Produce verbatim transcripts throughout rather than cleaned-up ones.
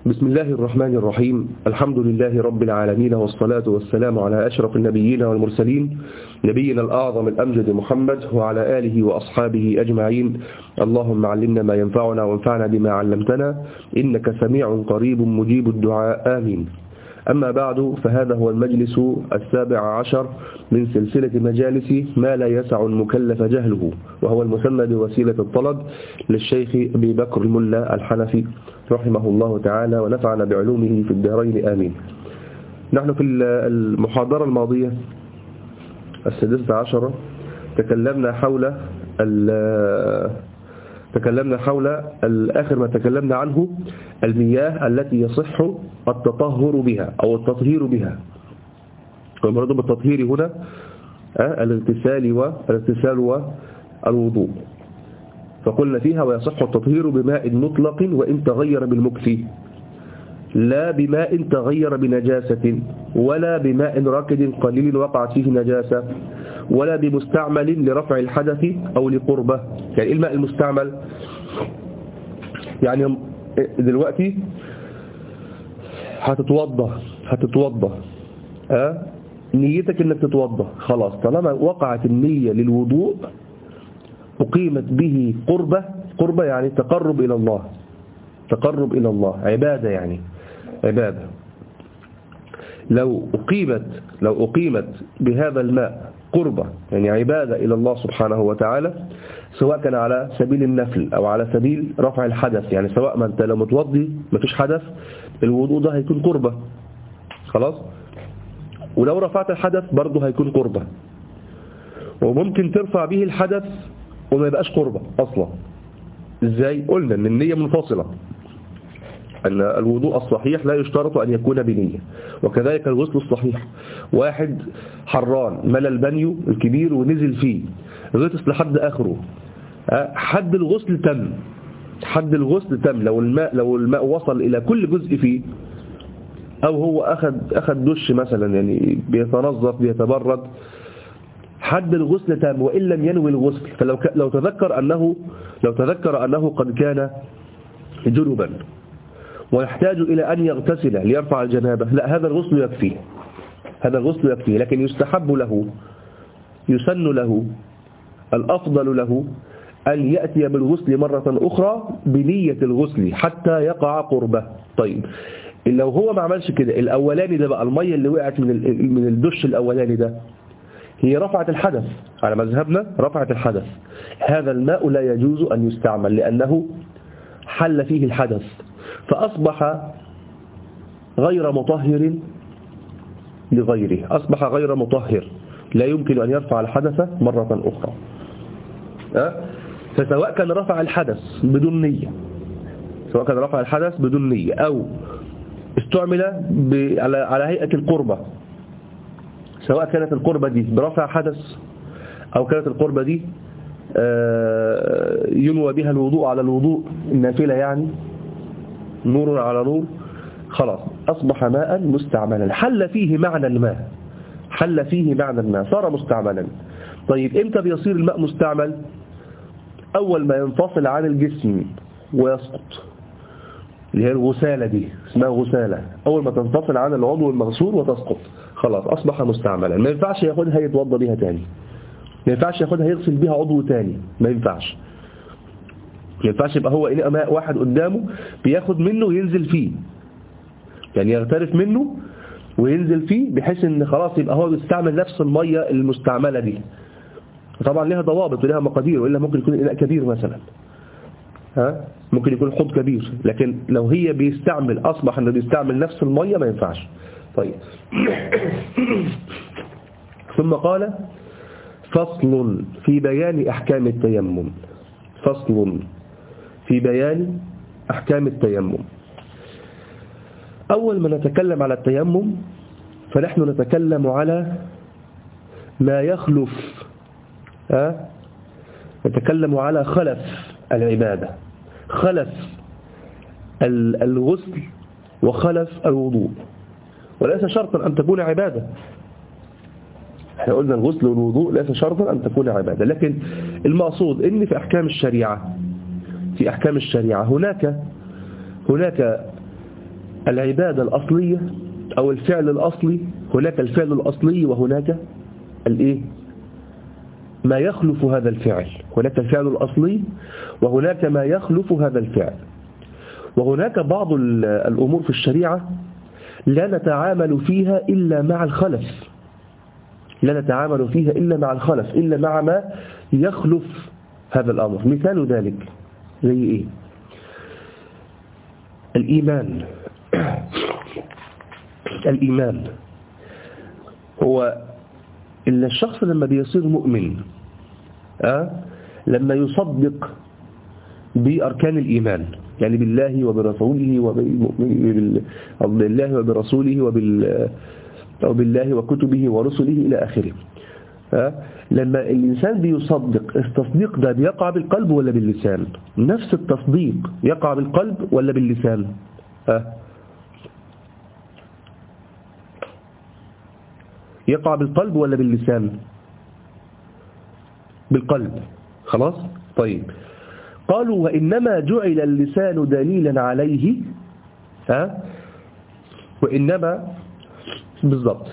بسم الله الرحمن الرحيم. الحمد لله رب العالمين، والصلاة والسلام على أشرف النبيين والمرسلين، نبينا الأعظم الأمجد محمد وعلى آله وأصحابه أجمعين. اللهم علمنا ما ينفعنا وانفعنا بما علمتنا، إنك سميع قريب مجيب الدعاء، آمين. أما بعد، فهذا هو المجلس السابع عشر من سلسلة مجالس ما لا يسع المكلف جهله، وهو المسمى بوسيلة الطلب للشيخ أبي بكر الملا الحنفي رحمه الله تعالى، ونفعنا بعلومه في الدارين، آمين. نحن في المحاضرة الماضية السادسة عشرة تكلمنا حول تكلمنا حول آخر ما تكلمنا عنه المياه التي يصح التطهر بها أو التطهير بها. والمراد بالتطهير هنا الاغتسال والاغتسال والوضوء. فقلنا فيها ويصح التطهير بماء مطلق وإن تغير بالمكث، لا بماء تغير بنجاسة، ولا بماء راكد قليل وقعت فيه نجاسة، ولا بمستعمل لرفع الحدث أو لقربة. يعني الماء المستعمل، يعني دلوقتي هتتوضى هتتوضى أه؟ نيتك انك تتوضى، خلاص طالما وقعت النية للوضوء أقيمت به قربة. قربة يعني تقرب إلى الله، تقرب إلى الله، عبادة، يعني عبادة. لو أقيمت لو أقيمت بهذا الماء قربة، يعني عبادة إلى الله سبحانه وتعالى، سواء كان على سبيل النفل أو على سبيل رفع الحدث، يعني سواء ما أنت لو متوضي مفيش حدث، الوضوء ده هيكون قربة، خلاص. ولو رفعت الحدث برضه هيكون قربة. وممكن ترفع به الحدث وما يبقاش قربة أصلا. إزاي؟ قلنا أن النية منفصلة، أن الوضوء الصحيح لا يشترط أن يكون بنية، وكذلك الغسل الصحيح. واحد حران ملى البانيو الكبير ونزل فيه، غطس لحد آخره، حد الغسل تم حد الغسل تم لو الماء لو الماء وصل إلى كل جزء فيه، أو هو أخذ أخذ دش مثلا، يعني بيتنظف بيتبرد، حد الغسل تام وإن لم ينوي الغسل. فلو لو تذكر أنه لو تذكر أنه قد كان جنبا ويحتاج إلى أن يغتسل ليرفع الجنابة، لا، هذا الغسل يكفيه هذا الغسل يكفيه لكن يستحب له، يسن له، الأفضل له أن يأتي بالغسل مرة أخرى بنية الغسل حتى يقع قربه. طيب لو هو ما عملش كده، الأولاني ده بقى، المية اللي وقعت من من الدش الأولاني ده هي رفعت الحدث، على مذهبنا رفعت الحدث، هذا الماء لا يجوز أن يستعمل لأنه حل فيه الحدث، فأصبح غير مطهر لغيره، أصبح غير مطهر، لا يمكن أن يرفع الحدث مرة أخرى. أه؟ فسواء كان رفع الحدث بدون نية سواء كان رفع الحدث بدون نية أو استعمل على على هيئة القربة، سواء كانت القربة دي برفع حدث أو كانت القربة دي ينوى بها الوضوء على الوضوء النافلة، يعني نور على نور، خلاص أصبح ماء مستعملا، حل فيه معنى الماء حل فيه معنى الماء صار مستعملا. طيب إمتى بيصير الماء مستعمل؟ أول ما ينفصل عن الجسم ويسقط، اللي هي الغسالة دي اسمها غسالة، أول ما تنفصل عن العضو المغسول وتسقط، خلاص أصبح مستعملا. ما ينفعش ياخدها يتوضى بها تاني، ما ينفعش ياخدها يغسل بها عضو تاني، ما ينفعش ما ينفعش يبقى هو إناء ماء واحد قدامه بياخد منه وينزل فيه، يعني يغترف منه وينزل فيه، بحيث ان خلاص يبقى هو بيستعمل نفس المية المستعملة دي. طبعا لها ضوابط ولها مقادير، وإلا ممكن يكون إناء كبير مثلا، ها ممكن يكون حوض كبير، لكن لو هي بيستعمل أصبح أنه بيستعمل نفس المية ما ينفعش. طيب ثم قال فصل في بيان أحكام التيمم. فصل في بيان أحكام التيمم. أول ما نتكلم على التيمم فنحن نتكلم على ما يخلف، ها نتكلم على خلف العبادة، خلف الغسل وخلف الوضوء، وليس شرطا أن تكون عبادة. احنا قلنا الغسل والوضوء ليس شرطا أن تكون عبادة، لكن المقصود ان في أحكام الشريعة في أحكام الشريعة هناك هناك العبادة الأصلية أو الفعل الأصلي، هناك الفعل الأصلي وهناك الإيه؟ ما يخلف هذا الفعل. هناك الفعل الأصلي وهناك ما يخلف هذا الفعل. وهناك بعض الأمور في الشريعة لا نتعامل فيها إلا مع الخلف، لا نتعامل فيها إلا مع الخلف، إلا مع ما يخلف هذا الأمر. مثال ذلك زي إيه؟ الإيمان. الإيمان هو إلا الشخص لما بيصير مؤمن أه؟ لما يصدق بأركان الإيمان، يعني بالله وبرسوله وبالله وبرسوله وبال أو بالله وكتبه ورسله إلى آخره. أه؟ لما الإنسان بيصدق، التصديق ده بيقع بالقلب ولا باللسان؟ نفس التصديق يقع بالقلب ولا باللسان؟ أه؟ يقع بالقلب ولا باللسان؟ بالقلب. خلاص؟ طيب، قالوا وإنما جعل اللسان دليلا عليه. ها؟ وإنما بالضبط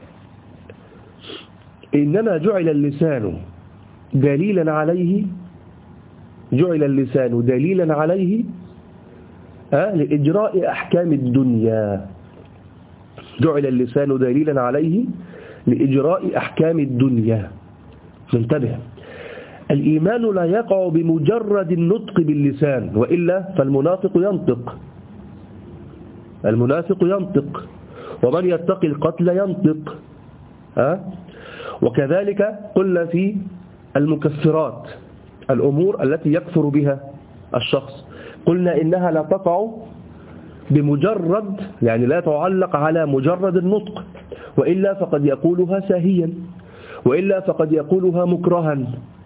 إنما جعل اللسان دليلا عليه، جعل اللسان دليلا عليه ها؟ لإجراء أحكام الدنيا. جعل اللسان دليلا عليه لإجراء أحكام الدنيا. انتبه، الإيمان لا يقع بمجرد النطق باللسان، وإلا فالمنافق ينطق، المنافق ينطق، ومن يتقي القتل ينطق. ها؟ وكذلك قلنا في المكفرات، الأمور التي يكفر بها الشخص، قلنا إنها لا تقع بمجرد، يعني لا تعلق على مجرد النطق، وإلا فقد يقولها ساهيا، وإلا فقد يقولها مكرها،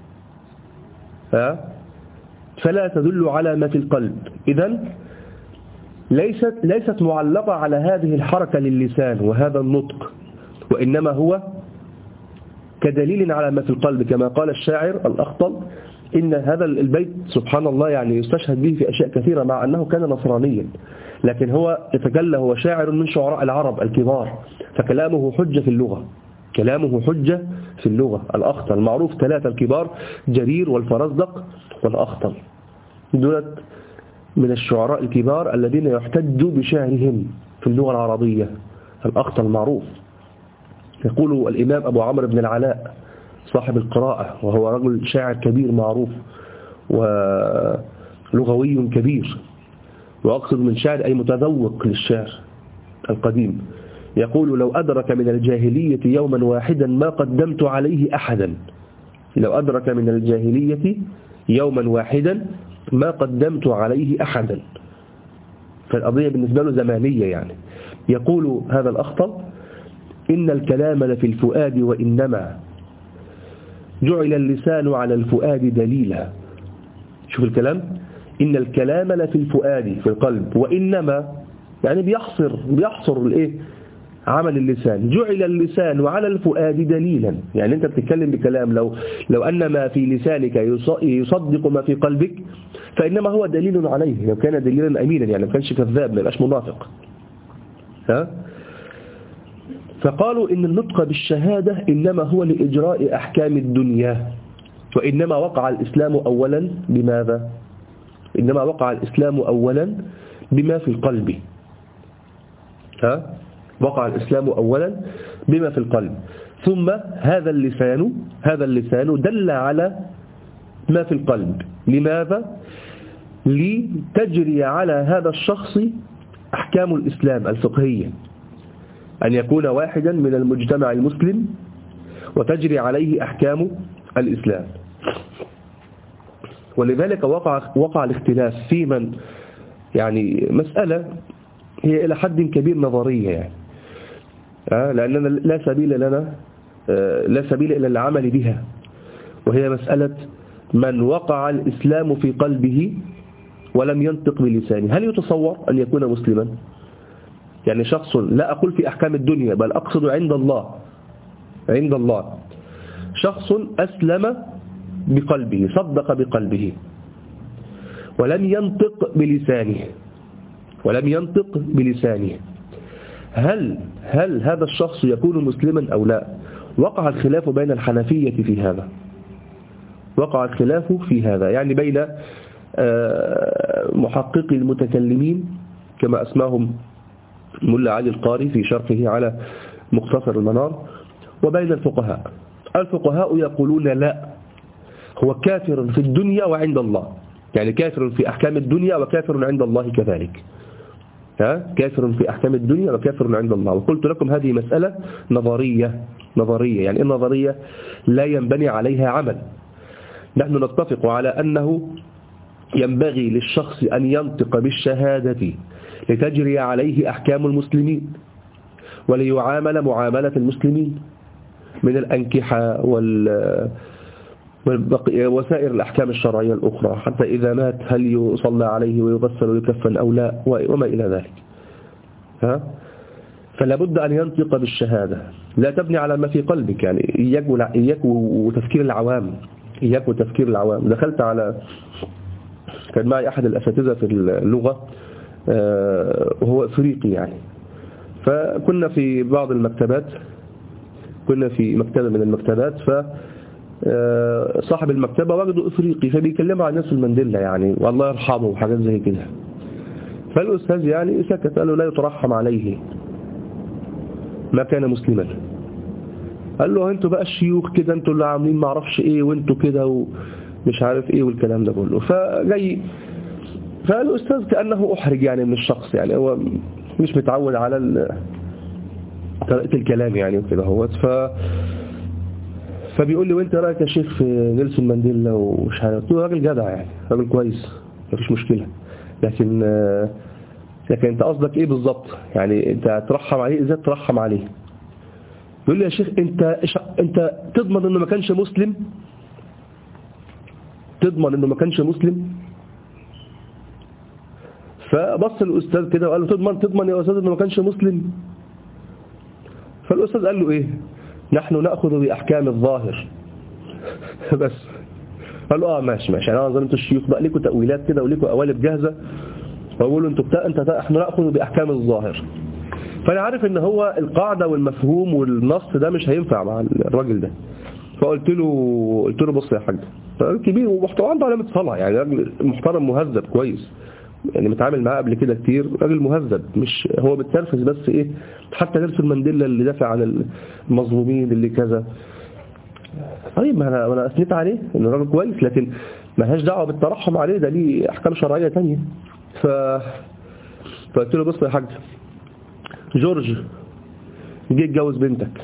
ها؟ فلا تدل على ما في القلب. إذن ليست ليست معلقة على هذه الحركة للسان وهذا النطق، وإنما هو كدليل على ما في القلب، كما قال الشاعر الأخطل إن هذا البيت سبحان الله يعني يستشهد به في أشياء كثيرة، مع أنه كان نصرانيا، لكن هو يتجلى، هو شاعر من شعراء العرب الكبار، فكلامه حجة في اللغة، كلامه حجة في اللغة. الأخطل معروف ثلاثة الكبار، جرير والفرزدق والأخطل، دولت من الشعراء الكبار الذين يحتج بشعرهم في اللغة العربية. الأخطل معروف. يقول الإمام أبو عمرو بن العلاء صاحب القراءة، وهو رجل شاعر كبير معروف ولغوي كبير، وأقصد من شاعر أي متذوق للشعر القديم، يقول لو أدرك من الجاهلية يوما واحدا ما قدمت عليه أحدا. لو أدرك من الجاهلية يوما واحدا ما قدمت عليه أحدا. فالقضية بالنسبة له زمانية يعني. يقول هذا الأخطل إن الكلام لفي الفؤاد، وإنما جعل اللسان على الفؤاد دليلا. شوف الكلام، إن الكلام لفي الفؤاد في القلب، وإنما يعني بيحصر بيحصر الإيه؟ عمل اللسان. جعل اللسان على الفؤاد دليلا، يعني أنت بتتكلم بكلام لو لو أن ما في لسانك يصدق ما في قلبك فإنما هو دليل عليه، لو كان دليلا أمينا، يعني ما كانش كذاب، ما يبقاش منافق. ها؟ فقالوا إن النطق بالشهادة إنما هو لإجراء أحكام الدنيا، وإنما وقع الإسلام أولا بماذا؟ إنما وقع الإسلام أولا بما في القلب. ها؟ وقع الإسلام أولا بما في القلب، ثم هذا اللسان هذا اللسان دل على ما في القلب. لماذا؟ لتجري على هذا الشخص أحكام الإسلام الفقهية، أن يكون واحدا من المجتمع المسلم وتجري عليه أحكام الإسلام. ولذلك وقع وقع الاختلاف في من، يعني مسألة هي إلى حد كبير نظرية، يعني لأننا لا سبيل لنا لا سبيل إلى العمل بها، وهي مسألة من وقع الإسلام في قلبه ولم ينطق بلسانه، هل يتصور أن يكون مسلما؟ يعني شخص، لا أقول في أحكام الدنيا بل أقصد عند الله، عند الله شخص أسلم بقلبه، صدق بقلبه ولم ينطق بلسانه، ولم ينطق بلسانه، هل هل هذا الشخص يكون مسلما أو لا؟ وقع الخلاف بين الحنفية في هذا، وقع الخلاف في هذا يعني بين محققي المتكلمين كما أسماهم ملا علي القاري في شرحه على مختصر المنار، وبين الفقهاء. الفقهاء يقولون لا، هو كافر في الدنيا وعند الله، يعني كافر في أحكام الدنيا وكافر عند الله كذلك، ها كافر في أحكام الدنيا وكافر عند الله. وقلت لكم هذه مسألة نظرية، نظرية يعني النظرية لا ينبني عليها عمل. نحن نتفق على أنه ينبغي للشخص أن ينطق بالشهادة لتجري عليه أحكام المسلمين وليعامل معاملة المسلمين من الأنكحة وال وسائر الأحكام الشرعية الأخرى، حتى إذا مات هل يصلى عليه ويغسل ويكفن أو لا وما إلى ذلك. ها؟ فلا بد أن ينطق بالشهادة، لا تبني على ما في قلبك، يعني إياك, إياك وتفكير العوام، إياك وتفكير العوام. دخلت على كان معي أحد الأساتذة في اللغة وهو إفريقي يعني، فكنا في بعض المكتبات، كنا في مكتبة من المكتبات، ف صاحب المكتبة وجده إفريقي فبيكلمه عن نيلسون مانديلا يعني والله يرحمه وحاجات زي كده. فالأستاذ يعني سكت، قال له لا يترحم عليه ما كان مسلما. قال له انتوا بقى الشيوخ كده، انتوا اللي عاملين ما اعرفش ايه وانتوا كده ومش عارف ايه والكلام ده كله. فجاي فالأستاذ كأنه أحرج يعني من الشخص، يعني هو مش متعود على طريقة الكلام يعني وكده هوت. ف فبيقول لي وانت رايك يا شيخ في نيلسون مانديلا ومش عارف. قلت له راجل جدع يعني، راجل كويس مفيش مشكلة، لكن لكن انت قصدك ايه بالظبط؟ يعني انت ترحم عليه ازاي؟ ترحم عليه؟ يقول لي يا شيخ انت انت تضمن انه ما كانش مسلم؟ تضمن انه ما كانش مسلم؟ فبص الاستاذ كده وقال له تضمن تضمن يا استاذ انه ما كانش مسلم؟ فالاستاذ قال له ايه؟ نحن نأخذ بأحكام الظاهر بس. قال له اه ماشي ماشي، انا نظرت الشيوخ بقى ليكوا تأويلات كده وليكوا قوالب جاهزة، فأقولوا انتوا بتاع انت احنا نأخذ بأحكام الظاهر. فانا عارف ان هو القاعدة والمفهوم والنص ده مش هينفع مع الراجل ده. فقلت له قلت له بص يا حاج، راجل كبير ومحترم عنده علامة صلاة، يعني راجل محترم مهذب كويس، يعني متعامل معاه قبل كده كتير، راجل مهذب مش هو بتنرفز بس ايه. حتى نيلسون مانديلا اللي دافع عن المظلومين اللي كذا، طيب ما انا انا اثنيت عليه انه راجل كويس، لكن ما لهاش دعوه بالترحم عليه، ده ليه احكام شرعيه ثانيه. ف فقلت له بص يا حاج، جورج جه يتجوز بنتك،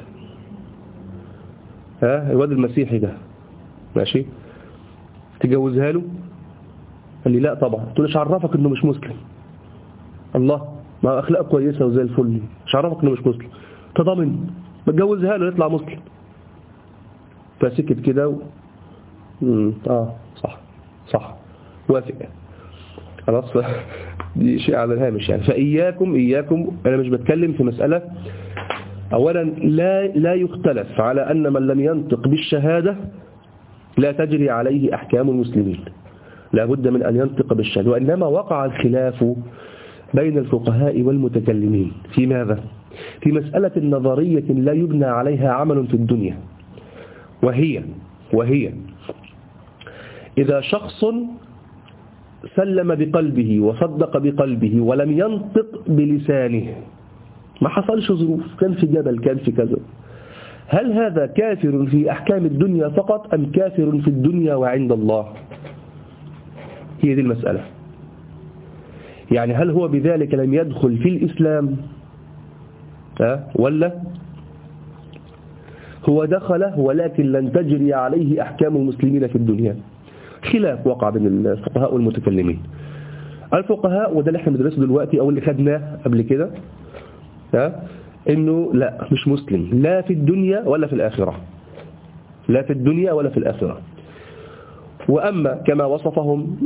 ها الواد المسيحي ده ماشي، تجوزها له؟ قال لي لا طبعا. قلت له ايش عرفك انه مش مسلم؟ الله، ما اخلاقه كويسه وزي الفل، ايش عرفك انه مش مسلم؟ تضامن بتجوزها له يطلع مسلم. فسكت كده و... اه صح صح وافق خلاص. دي شيء على الهامش يعني. فإياكم إياكم أنا مش بتكلم في مسألة، أولا لا لا يختلف على أن من لم ينطق بالشهادة لا تجري عليه أحكام المسلمين، لا بد من أن ينطق بالشهادة. وإنما وقع الخلاف بين الفقهاء والمتكلمين في ماذا؟ في مسألة نظرية لا يبنى عليها عمل في الدنيا، وهي وهي إذا شخص سلم بقلبه وصدق بقلبه ولم ينطق بلسانه، ما حصلش ظروف، كان في جبل كان في كذا، هل هذا كافر في أحكام الدنيا فقط أم كافر في الدنيا وعند الله؟ هي دي المسألة. يعني هل هو بذلك لم يدخل في الإسلام أه؟ ولا هو دخل ولكن لن تجري عليه أحكام المسلمين في الدنيا؟ خلاف وقع بين الفقهاء والمتكلمين. الفقهاء وده اللي احنا بندرسه دلوقتي او اللي خدناه قبل كده، ها انه لا مش مسلم لا في الدنيا ولا في الآخرة، لا في الدنيا ولا في الآخرة. وأما كما وصفهم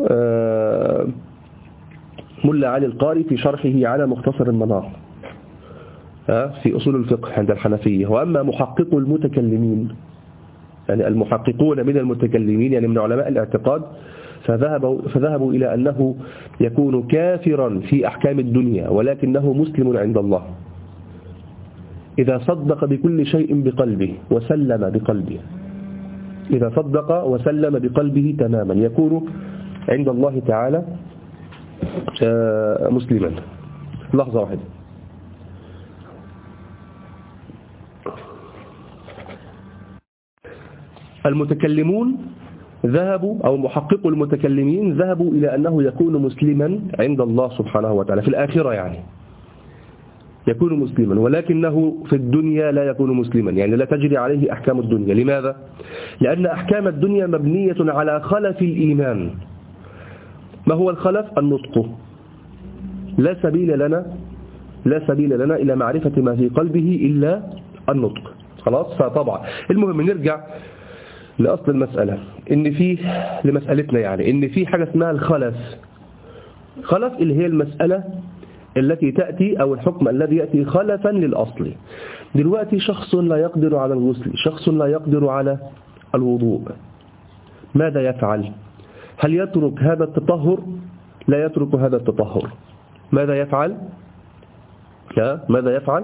ملا علي القاري في شرحه على مختصر المنار في أصول الفقه عند الحنفية، وأما محقق المتكلمين يعني المحققون من المتكلمين يعني من علماء الاعتقاد فذهبوا, فذهبوا إلى أنه يكون كافرا في أحكام الدنيا ولكنه مسلم عند الله إذا صدق بكل شيء بقلبه وسلم بقلبه. إذا صدق وسلم بقلبه تماما يكون عند الله تعالى مسلما. لحظة واحدة. المتكلمون ذهبوا أو محققوا المتكلمين ذهبوا إلى أنه يكون مسلما عند الله سبحانه وتعالى في الآخرة، يعني يكون مسلما ولكنه في الدنيا لا يكون مسلما، يعني لا تجري عليه أحكام الدنيا. لماذا؟ لأن أحكام الدنيا مبنية على خلف الإيمان. ما هو الخلف؟ النطق. لا سبيل لنا لا سبيل لنا إلى معرفة ما في قلبه إلا النطق. خلاص. فطبعا المهم نرجع لأصل المسألة، إن في لمسألتنا يعني إن في حاجة اسمها الخلف. خلف اللي هي المسألة التي تأتي أو الحكم الذي يأتي خلفا للأصل. دلوقتي شخص لا يقدر على الغسل، شخص لا يقدر على الوضوء، ماذا يفعل؟ هل يترك هذا التطهر؟ لا يترك هذا التطهر. ماذا يفعل؟ لا ماذا يفعل؟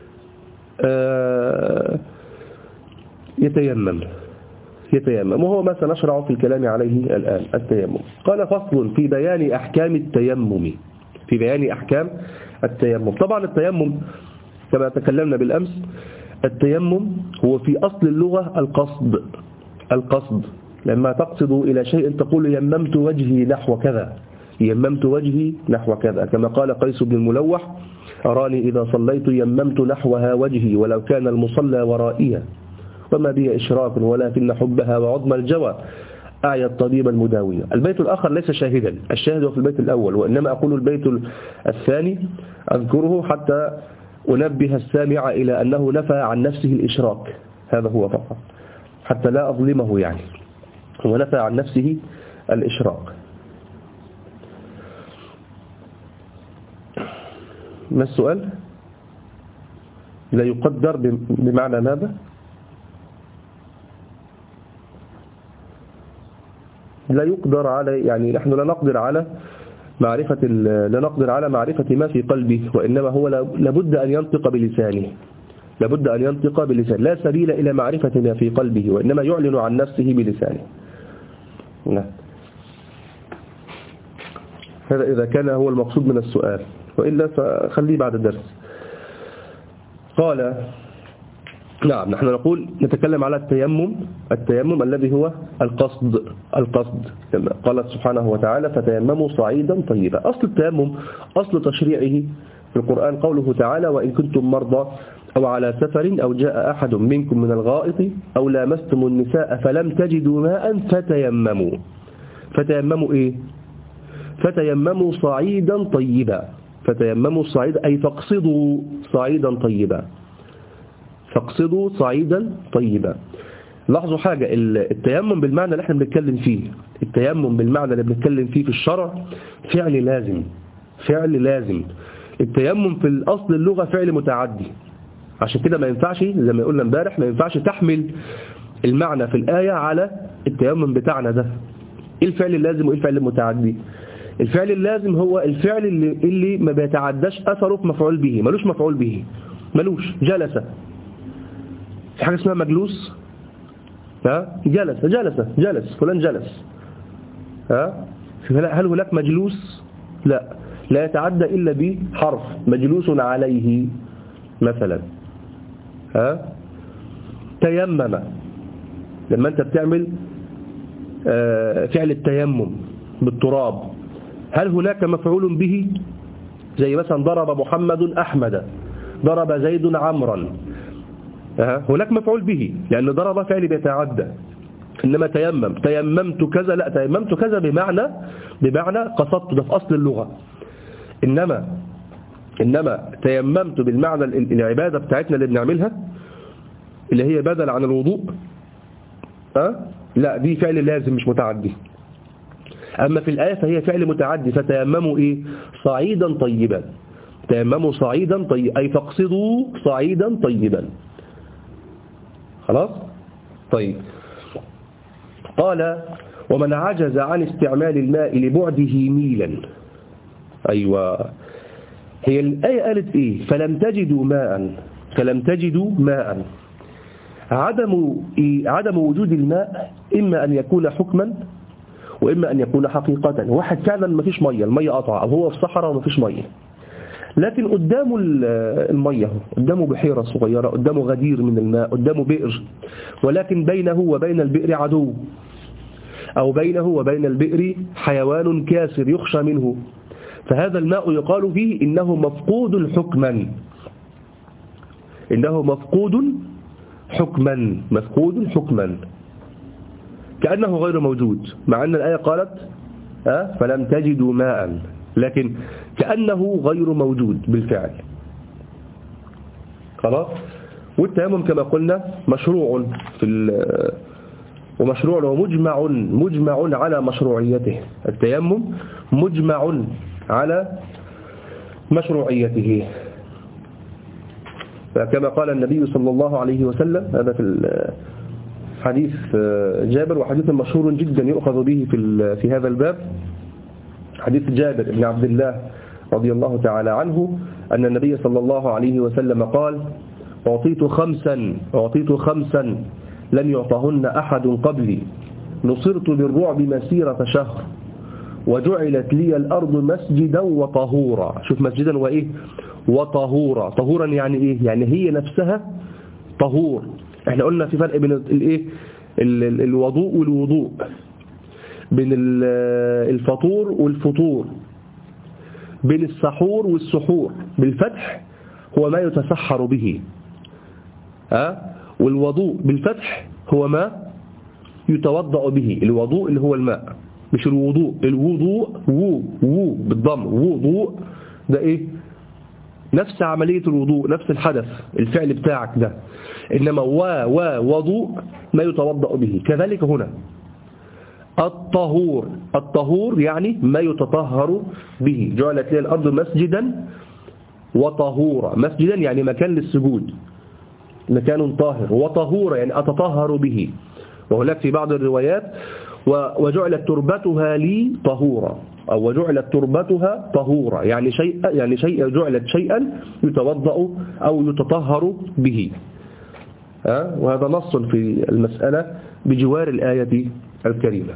آه يتيمم يتيمم وهو ما سنشرع في الكلام عليه الآن. التيمم. قال فصل في بيان أحكام التيمم في بيان أحكام التيمم. طبعا التيمم كما تكلمنا بالأمس، التيمم هو في أصل اللغة القصد. القصد لما تقصد إلى شيء تقول يممت وجهي نحو كذا، يممت وجهي نحو كذا، كما قال قيس بن الملوح أراني إذا صليت يممت نحوها وجهي ولو كان المصلى ورائيا وما بي إشراك ولكن حبها وعظم الجوى أعيا الطبيب المداوية. البيت الآخر ليس شاهدا، الشاهد في البيت الأول، وإنما أقول البيت الثاني أذكره حتى أنبه السامع إلى أنه نفى عن نفسه الإشراك، هذا هو فقط حتى لا أظلمه، يعني هو نفى عن نفسه الإشراك. ما السؤال؟ لا يقدر بمعنى ماذا؟ لا يقدر على، يعني نحن لا نقدر على معرفة لا نقدر على معرفة ما في قلبه، وإنما هو لابد أن ينطق بلسانه، لابد أن ينطق بلسانه، لا سبيل إلى معرفة ما في قلبه، وإنما يعلن عن نفسه بلسانه. نعم. هذا إذا كان هو المقصود من السؤال، وإلا فخليه بعد الدرس. قال نعم، نحن نقول نتكلم على التيمم التيمم الذي هو القصد القصد كما قال سبحانه وتعالى فتيمموا صعيدا طيبا. أصل التيمم أصل تشريعه في القرآن قوله تعالى وإن كنتم مرضى أو على سفر أو جاء أحد منكم من الغائط أو لامستم النساء فلم تجدوا ماء فتيمموا. فتيمموا إيه؟ فتيمموا صعيدا طيبا. فتيمموا صعيدا أي فاقصدوا صعيدا طيبا، فاقصدوا صعيدا طيبا. لاحظوا حاجة، التيمم بالمعنى اللي احنا بنتكلم فيه، التيمم بالمعنى اللي بنتكلم فيه في الشرع فعل لازم، فعل لازم. التيمم في الأصل اللغة فعل متعدي، عشان كده ما ينفعش زي ما قلنا امبارح ما ينفعش تحمل المعنى في الآية على التيمم بتاعنا ده. ايه الفعل اللازم وايه الفعل المتعدي؟ الفعل اللازم هو الفعل اللي, اللي ما بيتعداش أثره في مفعول به، ملوش مفعول به، ملوش. جلس، في حاجة اسمها مجلوس، ها جلس جلس جلس فلان جلس، ها هل هناك مجلوس؟ لا، لا يتعدى إلا بحرف، مجلوس عليه مثلا. ها تيمم، لما أنت بتعمل فعل التيمم بالتراب هل هناك مفعول به؟ زي مثلا ضرب محمد أحمد، ضرب زيد عمرا، هناك مفعول به لأن ضرب فعل بيتعدى. إنما تيمم، تيممت كذا، لا، تيممت كذا بمعنى بمعنى قصدت، ده في أصل اللغة. إنما إنما تيممت بالمعنى العبادة بتاعتنا اللي بنعملها اللي هي بدل عن الوضوء، أه؟ لا، دي فعل لازم مش متعدي. أما في الآية فهي فعل متعدي. فتيمموا إيه؟ صعيدا طيبا. تيمموا صعيدا طيبا أي فاقصدوا صعيدا طيبا. خلاص؟ طيب. قال ومن عجز عن استعمال الماء لبعده ميلا. أيوة، هي الآية قالت إيه؟ فلم تجدوا ماء فلم تجدوا ماء عدم عدم وجود الماء إما أن يكون حكما وإما أن يكون حقيقة. واحد فعلا ما فيش مية، المية قطع، أو هو في صحراء وما فيش مية، لكن قدامه المية، قدامه بحيرة صغيرة، قدامه غدير من الماء، قدامه بئر، ولكن بينه وبين البئر عدو، أو بينه وبين البئر حيوان كاسر يخشى منه، فهذا الماء يقال فيه إنه مفقود حكما، إنه مفقود حكما مفقود حكما كأنه غير موجود، مع أن الآية قالت أه فلم تجدوا ماء، لكن كأنه غير موجود بالفعل. خلاص. والتيمم كما قلنا مشروع في ومشروع ومجمع مجمع على مشروعيته. التيمم مجمع على مشروعيته، فكما قال النبي صلى الله عليه وسلم، هذا في حديث جابر، وحديث مشهور جدا يؤخذ به في في هذا الباب، حديث جابر بن عبد الله رضي الله تعالى عنه أن النبي صلى الله عليه وسلم قال: أعطيت خمسا أعطيت خمسا لم يعطهن أحد قبلي، نصرت بالرعب مسيرة شهر، وجعلت لي الأرض مسجدا وطهورا. شوف، مسجدا وإيه؟ وطهورا. طهورا يعني إيه؟ يعني هي نفسها طهور. احنا قلنا في فرق بين الايه الوضوء والوضوء، بين الفطور والفطور، بين السحور والسحور. بالفتح هو ما يتسحر به، ها، والوضوء بالفتح هو ما يتوضأ به. الوضوء اللي هو الماء، مش الوضوء. الوضوء وو وو بالضم، وضوء ده ايه؟ نفس عملية الوضوء، نفس الحدث، الفعل بتاعك ده. إنما و و وضوء ما يتوضأ به. كذلك هنا الطهور، الطهور يعني ما يتطهر به. جعلت لي الأرض مسجدا وطهورا. مسجدا يعني مكان للسجود، مكان طاهر، وطهورا يعني أتطهر به. وهناك في بعض الروايات وجعلت تربتها لي طهورا، أو وجعلت تربتها طهورا، يعني شيء يعني شيء جعلت شيئا يتوضأ أو يتطهر به. ها، وهذا نص في المسألة بجوار الآية الكريمة.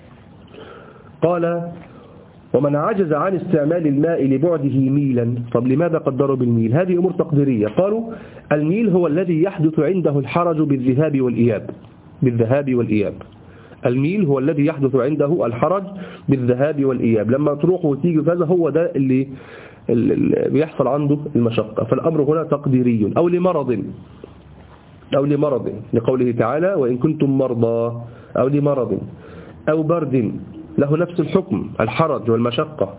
قال: ومن عجز عن استعمال الماء لبعده ميلا. طب لماذا قدروا بالميل؟ هذه أمور تقديرية. قالوا الميل هو الذي يحدث عنده الحرج بالذهاب والإياب. بالذهاب والإياب الميل هو الذي يحدث عنده الحرج بالذهاب والإياب. لما تروح وتيجي كذا، هو ده اللي, اللي بيحصل عنده المشقة. فالأمر هنا تقديري. أو لمرض أو لمرض لقوله تعالى: وإن كنتم مرضى، أو لمرض أو برد، له نفس الحكم، الحرج والمشقة.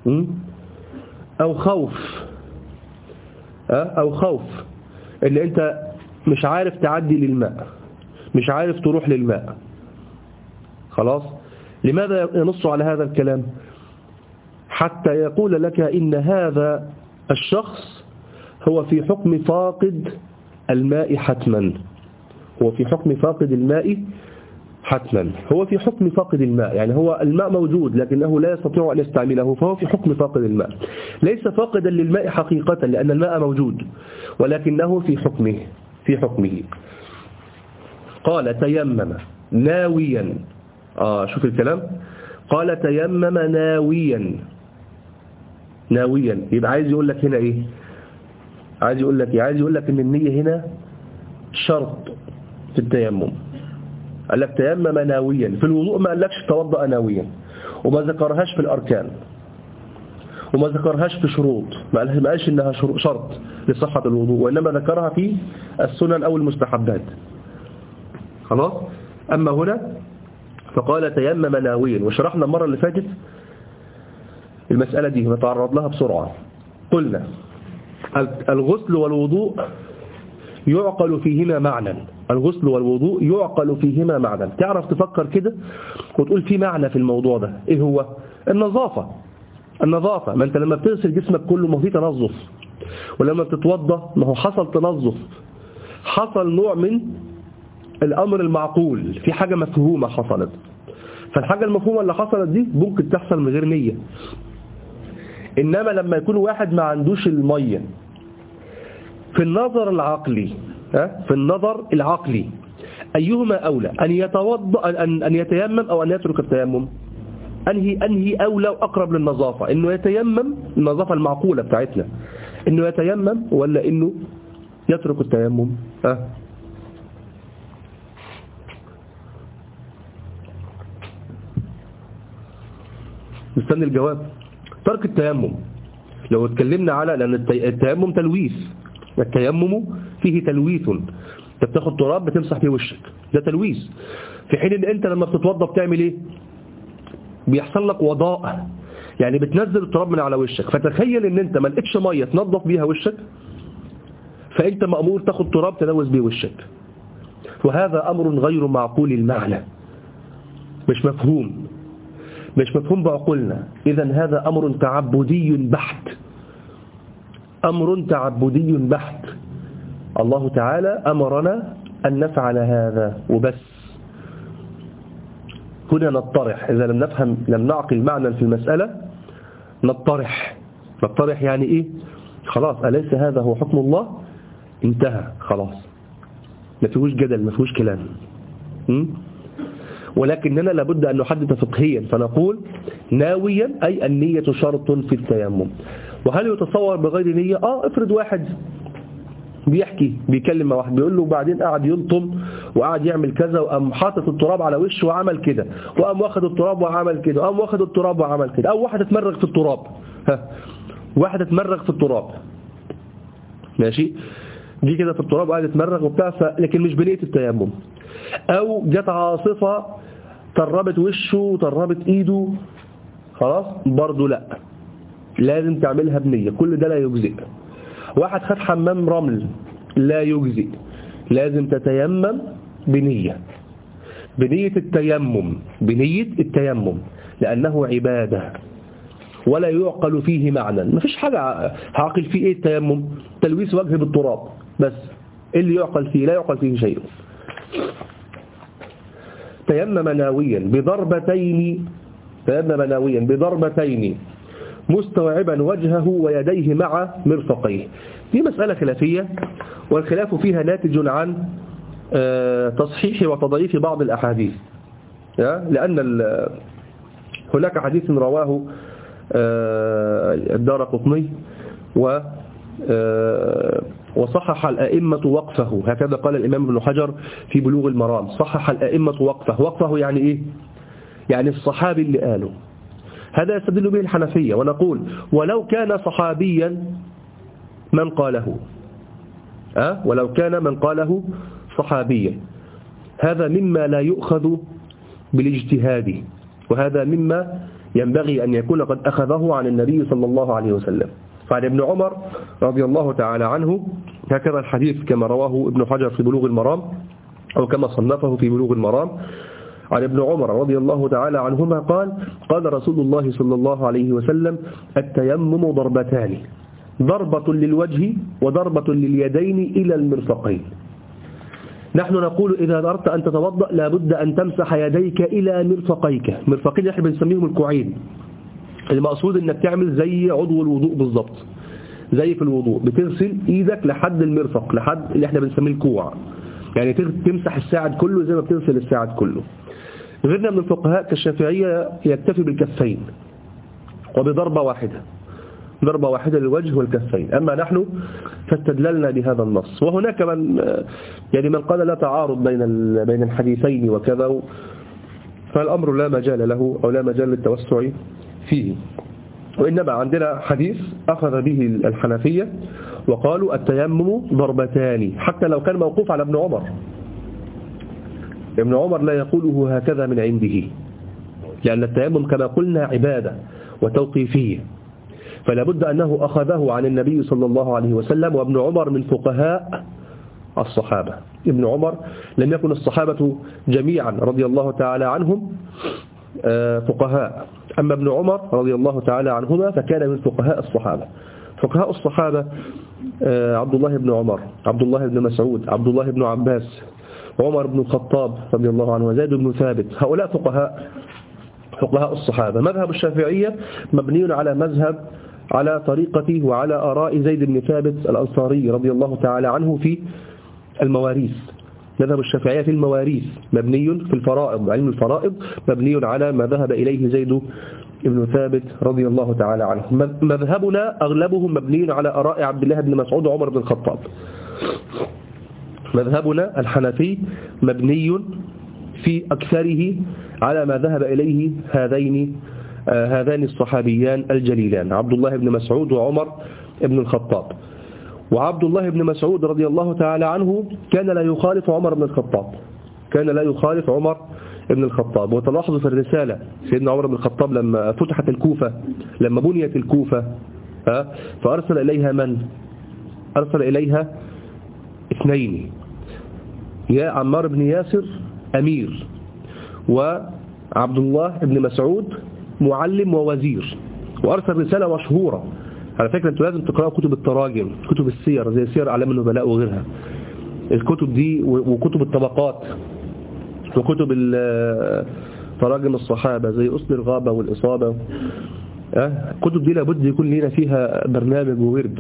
أو خوف، أو خوف اللي أنت مش عارف تعدي للماء، مش عارف تروح للماء. خلاص. لماذا ينص على هذا الكلام؟ حتى يقول لك إن هذا الشخص هو في حكم فاقد الماء حتما، هو في حكم فاقد الماء حتما هو في حكم فاقد الماء، يعني هو الماء موجود لكنه لا يستطيع أن يستعمله، فهو في حكم فاقد الماء. ليس فاقدا للماء حقيقة لأن الماء موجود، ولكنه في حكمه في حكمه قال: تيمم ناويا. آه شوف الكلام، قال: تيمم ناويا. ناويا يبقى عايز يقول لك هنا ايه؟ عايز يقول لك عايز يقول لك ان النية هنا شرط في التيمم. قال لك تيمم ناويا. في الوضوء ما قالكش توضأ ناويا، وما ذكرهاش في الأركان، وما ذكرهاش في شروط، ما قالش انها شرط لصحة الوضوء، وإنما ذكرها في السنن أو المستحبات. خلاص. أما هنا فقال: تيمم ناويا. وشرحنا المرة اللي فاتت المسألة دي، نتعرض لها بسرعة. قلنا الغسل والوضوء يعقل فيهما معنى. الغسل والوضوء يعقل فيهما معنى. تعرف تفكر كده وتقول في معنى في الموضوع ده. ايه هو؟ النظافة. النظافة، ما انت لما بتغسل جسمك كله ما هو فيه تنظف، ولما بتتوضى ما هو حصل تنظف، حصل نوع من الأمر المعقول، في حاجة مفهومة حصلت. فالحاجة المفهومة اللي حصلت دي ممكن تحصل من غير نية. إنما لما يكون واحد ما عندوش المية في النظر العقلي ها في النظر العقلي أيهما أولى أن يتوضأ أن أن يتيمم أو أن يترك التيمم؟ أنهي أنهي أولى وأقرب للنظافة، إنه يتيمم النظافة المعقولة بتاعتنا، إنه يتيمم ولا إنه يترك التيمم؟ ها مستني الجواب. ترك التيمم لو اتكلمنا على لأن التيمم تلويث، التيمم فيه تلويث، انت بتاخد تراب بتمسح بيه وشك، ده تلويث، في حين ان انت لما بتتوضى بتعمل ايه؟ بيحصل لك وضاء، يعني بتنزل التراب من على وشك. فتخيل ان انت ما لقيتش ميه تنظف بيها وشك، فانت مأمور تاخد تراب تلوث بيه وشك، وهذا امر غير معقول المعنى، مش مفهوم مش مفهوم بعقولنا. اذا هذا امر تعبدي بحت، امر تعبدي بحت. الله تعالى امرنا ان نفعل هذا وبس. هنا نطرح، اذا لم نفهم لم نعقل معنى في المسألة نطرح. نطرح يعني ايه؟ خلاص أليس هذا هو حكم الله؟ انتهى خلاص، ما فيهوش جدل، ما فيهوش كلام. م? ولكننا لابد أن نحدد فقهيا فنقول ناويا، أي النية شرط في التيمم. وهل يتصور بغير نية؟ آه افرض واحد بيحكي بيكلم مع واحد بيقول له وبعدين قاعد يلطم وقاعد يعمل كذا وقام حاطط التراب على وشه وعمل كده، وقام واخد التراب وعمل كده، وقام واخد التراب وعمل كده، أو واحد اتمرغ في التراب، ها واحد اتمرغ في التراب ماشي، دي كده في التراب قاعد يتمرغ وبتاع، لكن مش بنية التيمم. أو جت عاصفة طربت وشه وطربت ايده، خلاص برضه لا، لازم تعملها بنية، كل ده لا يجزئ. واحد خد حمام رمل لا يجزئ، لازم تتيمم بنية، بنية التيمم، بنية التيمم، لأنه عبادة ولا يعقل فيه معنى. ما فيش حاجة عاقل فيه. ايه التيمم؟ تلويث وجه بالتراب بس، اللي يعقل فيه لا يعقل فيه شيء. تيمم ناويا بضربتين تيمم ناويا بضربتين مستوعبا وجهه ويديه مع مرفقيه. دي مسألة خلافية، والخلاف فيها ناتج عن تصحيح وتضعيف بعض الأحاديث، لأن هناك حديث رواه الدارقطني و وصحح الأئمة وقفه، هكذا قال الإمام ابن حجر في بلوغ المرام، صحح الأئمة وقفه. وقفه يعني إيه؟ يعني الصحابي اللي قاله. هذا يستدل به الحنفية، ونقول ولو كان صحابيا من قاله أه؟ ولو كان من قاله صحابيا، هذا مما لا يؤخذ بالاجتهاد، وهذا مما ينبغي أن يكون قد أخذه عن النبي صلى الله عليه وسلم. فعن ابن عمر رضي الله تعالى عنه هكذا الحديث كما رواه ابن حجر في بلوغ المرام، أو كما صنفه في بلوغ المرام، عن ابن عمر رضي الله تعالى عنهما قال: قال رسول الله صلى الله عليه وسلم: التيمم ضربتان، ضربة للوجه وضربة لليدين إلى المرفقين. نحن نقول إذا أردت أن تتوضأ لابد أن تمسح يديك إلى مرفقيك. مرفقين احنا بنسميهم الكوعين. المقصود انك تعمل زي عضو الوضوء بالظبط، زي في الوضوء بتغسل ايدك لحد المرفق، لحد اللي احنا بنسميه الكوع، يعني تمسح الساعد كله زي ما بتغسل الساعد كله. غيرنا من الفقهاء كالشافعية يكتفي بالكفين وبضربة واحدة، ضربة واحدة للوجه والكفين. أما نحن فاستدللنا بهذا النص. وهناك من يعني من قال لا تعارض بين بين الحديثين وكذا، فالأمر لا مجال له أو لا مجال للتوسع فيه. وإنما عندنا حديث أخذ به الحنفية وقالوا التيمم ضربتان، حتى لو كان موقوف على ابن عمر. ابن عمر لا يقوله هكذا من عنده، لأن التيمم كما قلنا عبادة وتوقيفية، فلا بد أنه أخذه عن النبي صلى الله عليه وسلم. وابن عمر من فقهاء الصحابة. ابن عمر لم يكن الصحابة جميعا رضي الله تعالى عنهم فقهاء، أما ابن عمر رضي الله تعالى عنهما فكان من فقهاء الصحابة. فقهاء الصحابة عبد الله بن عمر، عبد الله بن مسعود، عبد الله بن عباس، عمر بن الخطاب رضي الله عنه، وزيد بن ثابت، هؤلاء فقهاء فقهاء الصحابة. مذهب الشافعية مبني على مذهب على طريقته وعلى آراء زيد بن ثابت الأنصاري رضي الله تعالى عنه في المواريث. مذهب الشافعية في المواريث مبني في الفرائض، علم الفرائض مبني على ما ذهب إليه زيد بن ثابت رضي الله تعالى عنه. مذهبنا أغلبهم مبني على آراء عبد الله بن مسعود وعمر بن الخطاب. مذهبنا الحنفي مبني في أكثره على ما ذهب إليه هذين آه هذان الصحابيان الجليلان عبد الله بن مسعود وعمر بن الخطاب. وعبد الله بن مسعود رضي الله تعالى عنه كان لا يخالف عمر بن الخطاب، كان لا يخالف عمر بن الخطاب. وتلاحظوا في الرسالة سيدنا عمر بن الخطاب لما فتحت الكوفة، لما بنيت الكوفة آه فأرسل إليها من؟ أرسل إليها اثنين، يا عمار بن ياسر أمير، وعبد الله بن مسعود معلم ووزير. وأرسل رسالة مشهورة، على فكرة أنتوا لازم تقرأوا كتب التراجم، كتب السير زي سير أعلام النبلاء وغيرها. الكتب دي وكتب الطبقات وكتب تراجم الصحابة زي أصل الغابة والإصابة، الكتب دي لابد يكون لنا فيها برنامج وورد.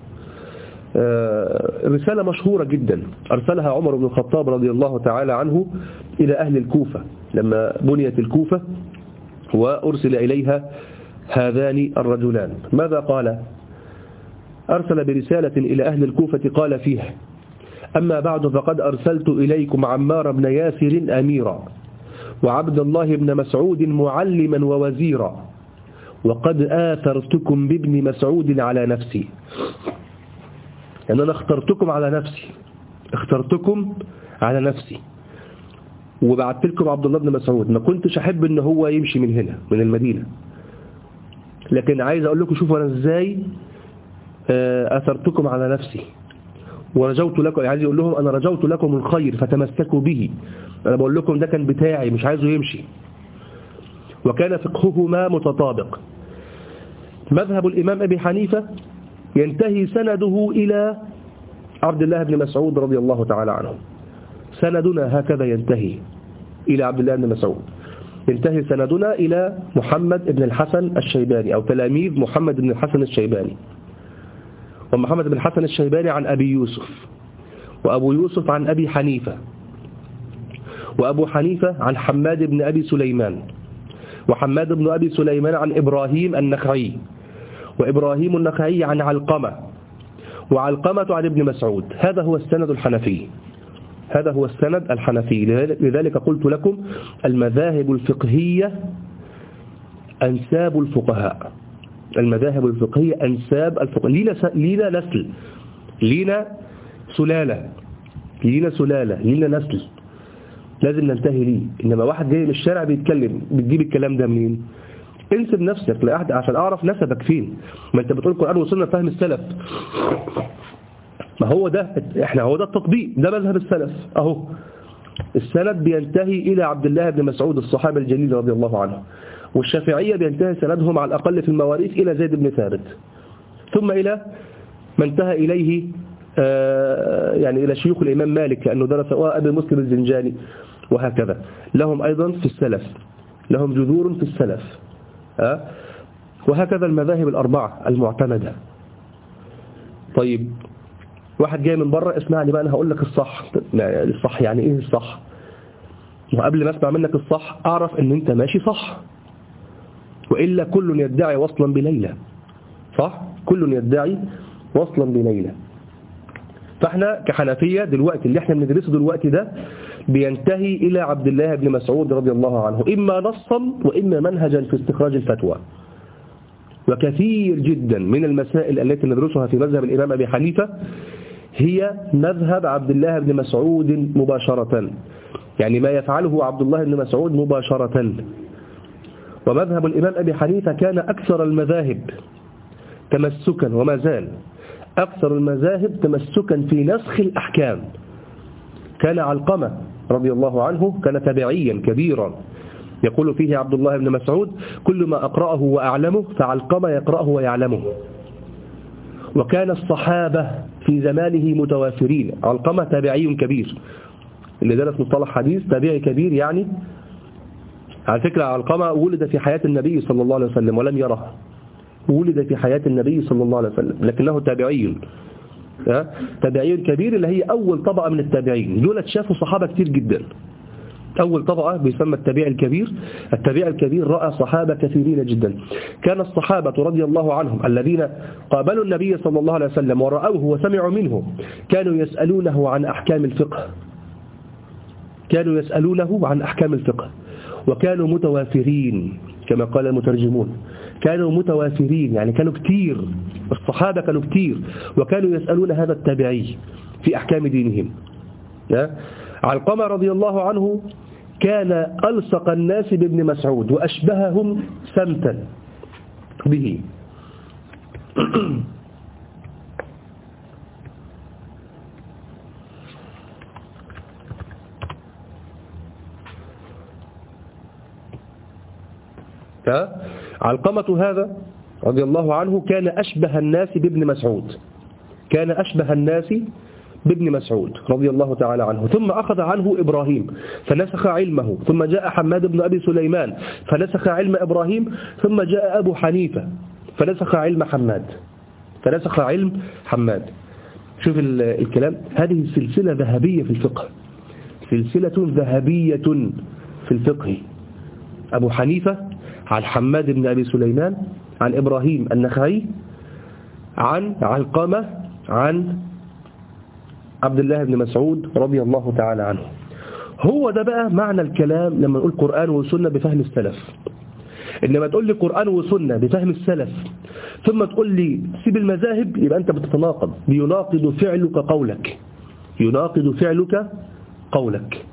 رسالة مشهورة جدا أرسلها عمر بن الخطاب رضي الله تعالى عنه إلى أهل الكوفة لما بنيت الكوفة وأرسل إليها هذان الرجلان. ماذا قال؟ أرسل برسالة إلى أهل الكوفة قال فيها: أما بعد فقد أرسلت إليكم عمار بن ياسر أميرا، وعبد الله بن مسعود معلما ووزيرا، وقد آثرتكم بابن مسعود على نفسي. يعني أنا اخترتكم على نفسي، اخترتكم على نفسي وبعت لكم عبد الله بن مسعود. ما كنتش أحب إن هو يمشي من هنا من المدينة، لكن عايز أقول لكم شوفوا أنا إزاي أثرتكم على نفسي ورجوت لكم. عايز يقول لهم أنا رجوت لكم الخير فتمسكوا به. أنا بقول لكم ده كان بتاعي، مش عايزه يمشي. وكان فقههما متطابق. مذهب الإمام أبي حنيفة ينتهي سنده إلى عبد الله بن مسعود رضي الله تعالى عنه. سندنا هكذا ينتهي إلى عبد الله بن مسعود. ينتهي سندنا إلى محمد بن الحسن الشيباني أو تلاميذ محمد بن الحسن الشيباني. ومحمد بن الحسن الشيباني عن أبي يوسف، وأبو يوسف عن أبي حنيفة، وأبو حنيفة عن حماد بن أبي سليمان، وحماد بن أبي سليمان عن إبراهيم النخعي، وإبراهيم النخعي عن علقمة، وعلقمة عن ابن مسعود. هذا هو السند الحنفي، هذا هو السند الحنفي. لذلك قلت لكم المذاهب الفقهية أنساب الفقهاء، المذاهب الفقهية أنساب الفقهاء. لينا لينا نسل، لينا سلالة، لينا سلالة، لينا نسل لازم ننتهي ليه. إنما واحد جاي من الشارع بيتكلم، بتجيب الكلام ده منين؟ انسب نفسك لأحد عشان أعرف نسبك فين. ما أنت بتقول القرآن وصلنا فهم السلف، ما هو ده احنا هو ده التطبيق، ده مذهب السلف اهو. السند بينتهي إلى عبد الله بن مسعود الصحابي الجليل رضي الله عنه. والشافعية بينتهي سندهم على الأقل في المواريث إلى زيد بن ثابت، ثم إلى ما انتهى إليه آه يعني إلى شيوخ الإمام مالك لأنه درس وأبي مسلم الزنجاني، وهكذا. لهم أيضا في السلف، لهم جذور في السلف آه وهكذا المذاهب الأربعة المعتمدة. طيب واحد جاي من بره، اسمعني بقى أنا هقول لك الصح. الصح يعني إيه الصح؟ وقبل ما أسمع منك الصح أعرف أن أنت ماشي صح، وإلا كل يدعي وصلا بليلى، صح؟ كل يدعي وصلا بليلى. فاحنا كحنفية دلوقتي اللي احنا بندرسه دلوقتي ده بينتهي إلى عبد الله بن مسعود رضي الله عنه، إما نصا وإما منهجا في استخراج الفتوى. وكثير جدا من المسائل التي ندرسها في مذهب الإمام أبي حنيفة هي مذهب عبد الله بن مسعود مباشرة، يعني ما يفعله عبد الله بن مسعود مباشرة. ومذهب الإمام أبي حنيفة كان أكثر المذاهب تمسكا وما زال أكثر المذاهب تمسكا في نسخ الأحكام. كان علقمة رضي الله عنه كان تبعيا كبيرا، يقول فيه عبد الله بن مسعود: كل ما أقرأه وأعلمه فعلقمة يقرأه ويعلمه. وكان الصحابة في زمانه متوافرين. علقمة تابعي كبير، اللي درس مصطلح حديث تابعي كبير يعني على فكرة علقمة ولد في حياة النبي صلى الله عليه وسلم ولم يره، ولد في حياة النبي صلى الله عليه وسلم لكنه تابعي، تابعي كبير، اللي هي أول طبقة من التابعين. دول شافوا صحابة كتير جدا. أول طبقة بيسمى التابع الكبير. التابع الكبير رأى صحابة كثيرين جدا. كان الصحابة رضي الله عنهم الذين قابلوا النبي صلى الله عليه وسلم ورأوه وسمعوا منه كانوا يسألونه عن أحكام الفقه، كانوا يسألونه عن أحكام الفقه وكانوا متوافرين كما قال المترجمون، كانوا متوافرين يعني كانوا كتير، الصحابة كانوا كتير وكانوا يسألون هذا التابعي في أحكام دينهم. علقمة رضي الله عنه كان ألصق الناس بابن مسعود وأشبههم سمتا به. علقمة هذا رضي الله عنه كان أشبه الناس بابن مسعود، كان أشبه الناس بابن مسعود رضي الله تعالى عنه. ثم أخذ عنه إبراهيم فنسخ علمه، ثم جاء حماد بن أبي سليمان فنسخ علم إبراهيم، ثم جاء أبو حنيفة فنسخ علم حماد، فنسخ علم حماد. شوف الكلام، هذه سلسلة ذهبية في الفقه، سلسلة ذهبية في الفقه. أبو حنيفة عن حماد بن أبي سليمان عن إبراهيم النخعي عن علقمة عن عبد الله بن مسعود رضي الله تعالى عنه. هو ده بقى معنى الكلام لما نقول قرآن وسنة بفهم السلف. إنما تقول لي قرآن وسنة بفهم السلف ثم تقول لي سيب المذاهب، يبقى أنت بتتناقض، بيناقض فعلك قولك، يناقض فعلك قولك.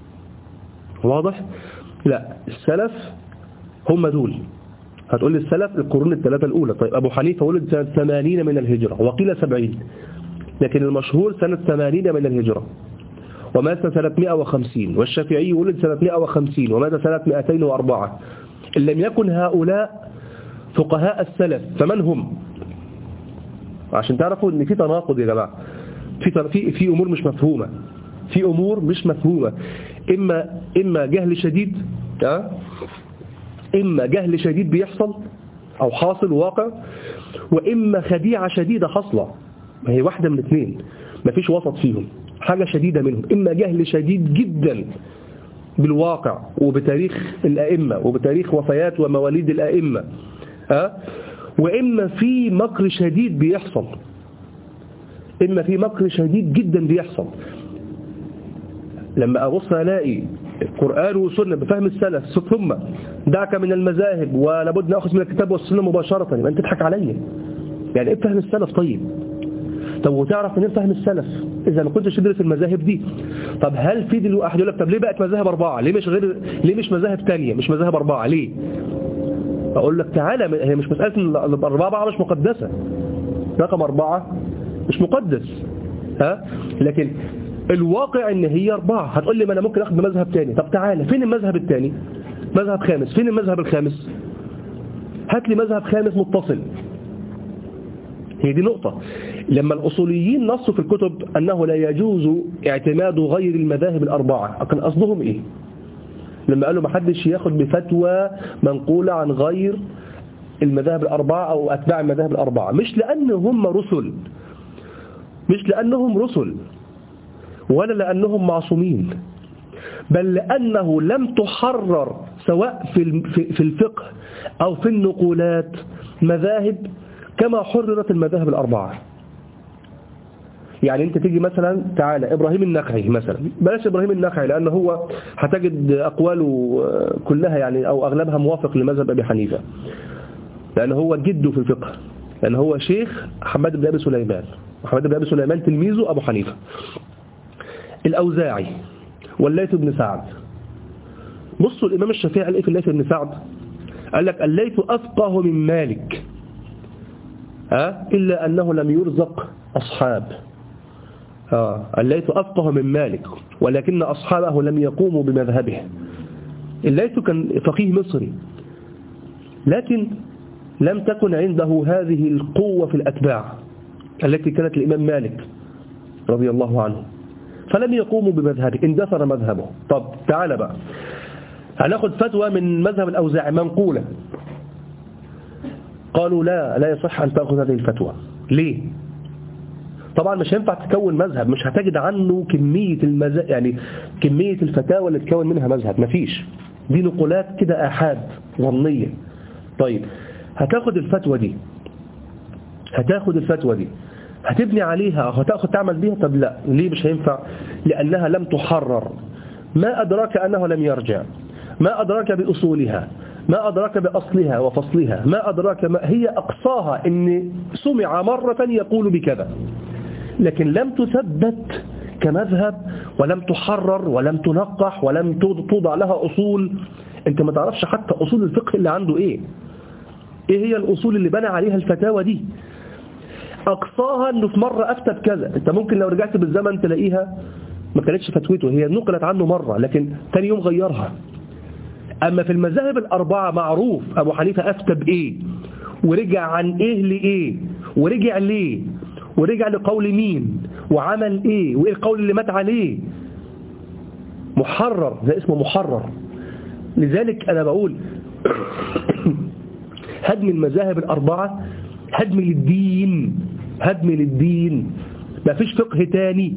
واضح؟ لا، السلف هم دول. هتقول لي السلف القرون الثلاثة الأولى. طيب أبو حنيفة ولد سنة ثمانين من الهجرة وقيل سبعين، لكن المشهور سنة ثمانين من الهجرة ومات سنة مئة وخمسين، والشافعي ولد سنة مئة وخمسين ومات سنة مئتين وأربعة. إن لم يكن هؤلاء فقهاء السلف فمن هم؟ عشان تعرفوا ان في تناقض يا جماعة، في في في امور مش مفهومة، في امور مش مفهومة. اما اما جهل شديد، ها اما جهل شديد بيحصل او حاصل واقع، واما خديعة شديدة حاصلة. ما هي واحدة من اثنين، ما فيش وسط فيهم، حاجة شديدة منهم. اما جهل شديد جدا بالواقع وبتاريخ الائمة وبتاريخ وفيات ومواليد الائمة، ها واما في مكر شديد بيحصل، اما في مكر شديد جدا بيحصل. لما ابص الاقي القرآن والسنة بفهم السلف ثم دعك من المذاهب ولابد ناخذ من الكتاب والسنة مباشرة، يبقى انت تضحك عليا. يعني ايه فهم السلف؟ طيب طب وتعرف منين فهم السلف اذا ما كنتش تدرس المذاهب دي؟ طب هل في دلوقتي واحد يقول لك طب ليه بقت مذاهب اربعه؟ ليه مش غير ليه مش مذاهب ثانيه، مش مذاهب اربعه ليه؟ اقول لك تعالى، هي مش مساله ان الاربعه مش مقدسه، رقم اربعه مش مقدس، ها لكن الواقع ان هي اربعه. هتقول لي ما انا ممكن اخد مذهب ثاني، طب تعالى فين المذهب الثاني؟ مذهب خامس، فين المذهب الخامس؟ هات لي مذهب خامس متصل. هي دي نقطة. لما الأصوليين نصوا في الكتب أنه لا يجوز اعتماد غير المذاهب الأربعة، كان قصدهم إيه؟ لما قالوا ما حدش ياخد بفتوى منقولة عن غير المذاهب الأربعة أو أتباع المذاهب الأربعة، مش لأنهم رسل، مش لأنهم رسل ولا لأنهم معصومين، بل لأنه لم تحرر سواء في الفقه أو في النقولات مذاهب كما حررت المذاهب الأربعة. يعني انت تيجي مثلا تعالى إبراهيم النخعي مثلا، بلاش إبراهيم النخعي لأن هو هتجد أقواله كلها يعني أو أغلبها موافق لمذهب أبي حنيفة، لأن هو جده في الفقه، لأن هو شيخ حماد بن أبي سليمان، وحماد بن أبي سليمان تلميذه أبو حنيفة. الأوزاعي والليث بن سعد. بصوا الإمام الشافعي قال إيه في الليث بن سعد؟ قال لك الليث أفقه من مالك، ها إلا أنه لم يرزق أصحاب. آه. الليث أفقه من مالك ولكن أصحابه لم يقوموا بمذهبه. الليث كان فقيه مصري لكن لم تكن عنده هذه القوة في الأتباع التي كانت الإمام مالك رضي الله عنه، فلم يقوموا بمذهبه، اندثر مذهبه. طب تعال بقى، هناخد فتوى من مذهب الأوزاعي منقولة، قالوا لا لا يصح أن تأخذ هذه الفتوى. ليه؟ طبعا مش هينفع تكون مذهب، مش هتجد عنه كمية المز... يعني كمية الفتاوى اللي تكون منها مذهب، مفيش، دي نقولات كده آحاد ظنية. طيب هتاخد الفتوى دي هتاخد الفتوى دي هتبني عليها أو هتاخد تعمل بيها؟ طب لا، ليه مش هينفع؟ لأنها لم تحرر. ما أدراك أنه لم يرجع؟ ما أدراك بأصولها؟ ما أدراك بأصلها وفصلها؟ ما أدراك ما هي أقصاها إن سمع مرة يقول بكذا، لكن لم تثبت كمذهب ولم تحرر ولم تنقح ولم توضع لها أصول. أنت ما تعرفش حتى أصول الفقه اللي عنده إيه إيه هي الأصول اللي بنى عليها الفتاوى دي. أقصاها أنه في مرة أفتى بكذا، أنت ممكن لو رجعت بالزمن تلاقيها ما كانتش فتوته، هي نقلت عنه مرة لكن ثاني يوم غيرها. أما في المذاهب الأربعة معروف أبو حنيفة أفتى بإيه ورجع عن إيه لإيه ورجع ليه ورجع لقول مين وعمل إيه وإيه القول اللي مات عليه، محرر، ده اسمه محرر. لذلك أنا بقول هدم المذاهب الأربعة هدم للدين، هدم للدين، ما فيش فقه تاني.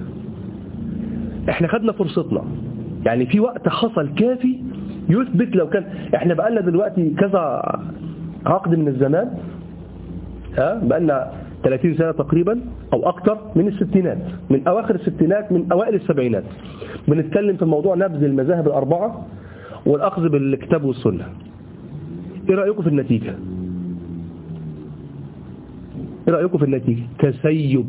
احنا خدنا فرصتنا، يعني في وقت حصل كافي يثبت. لو كان احنا بقالنا دلوقتي كذا عقد من الزمان، ها بقالنا ثلاثين سنة تقريبا او اكتر، من الستينات، من اواخر الستينات، من اوائل السبعينات، بنتكلم في موضوع نبذ المذاهب الاربعة والاخذ بالكتاب والسنة. ايه رأيكم في النتيجة؟ ايه رأيكم في النتيجة؟ تسيب،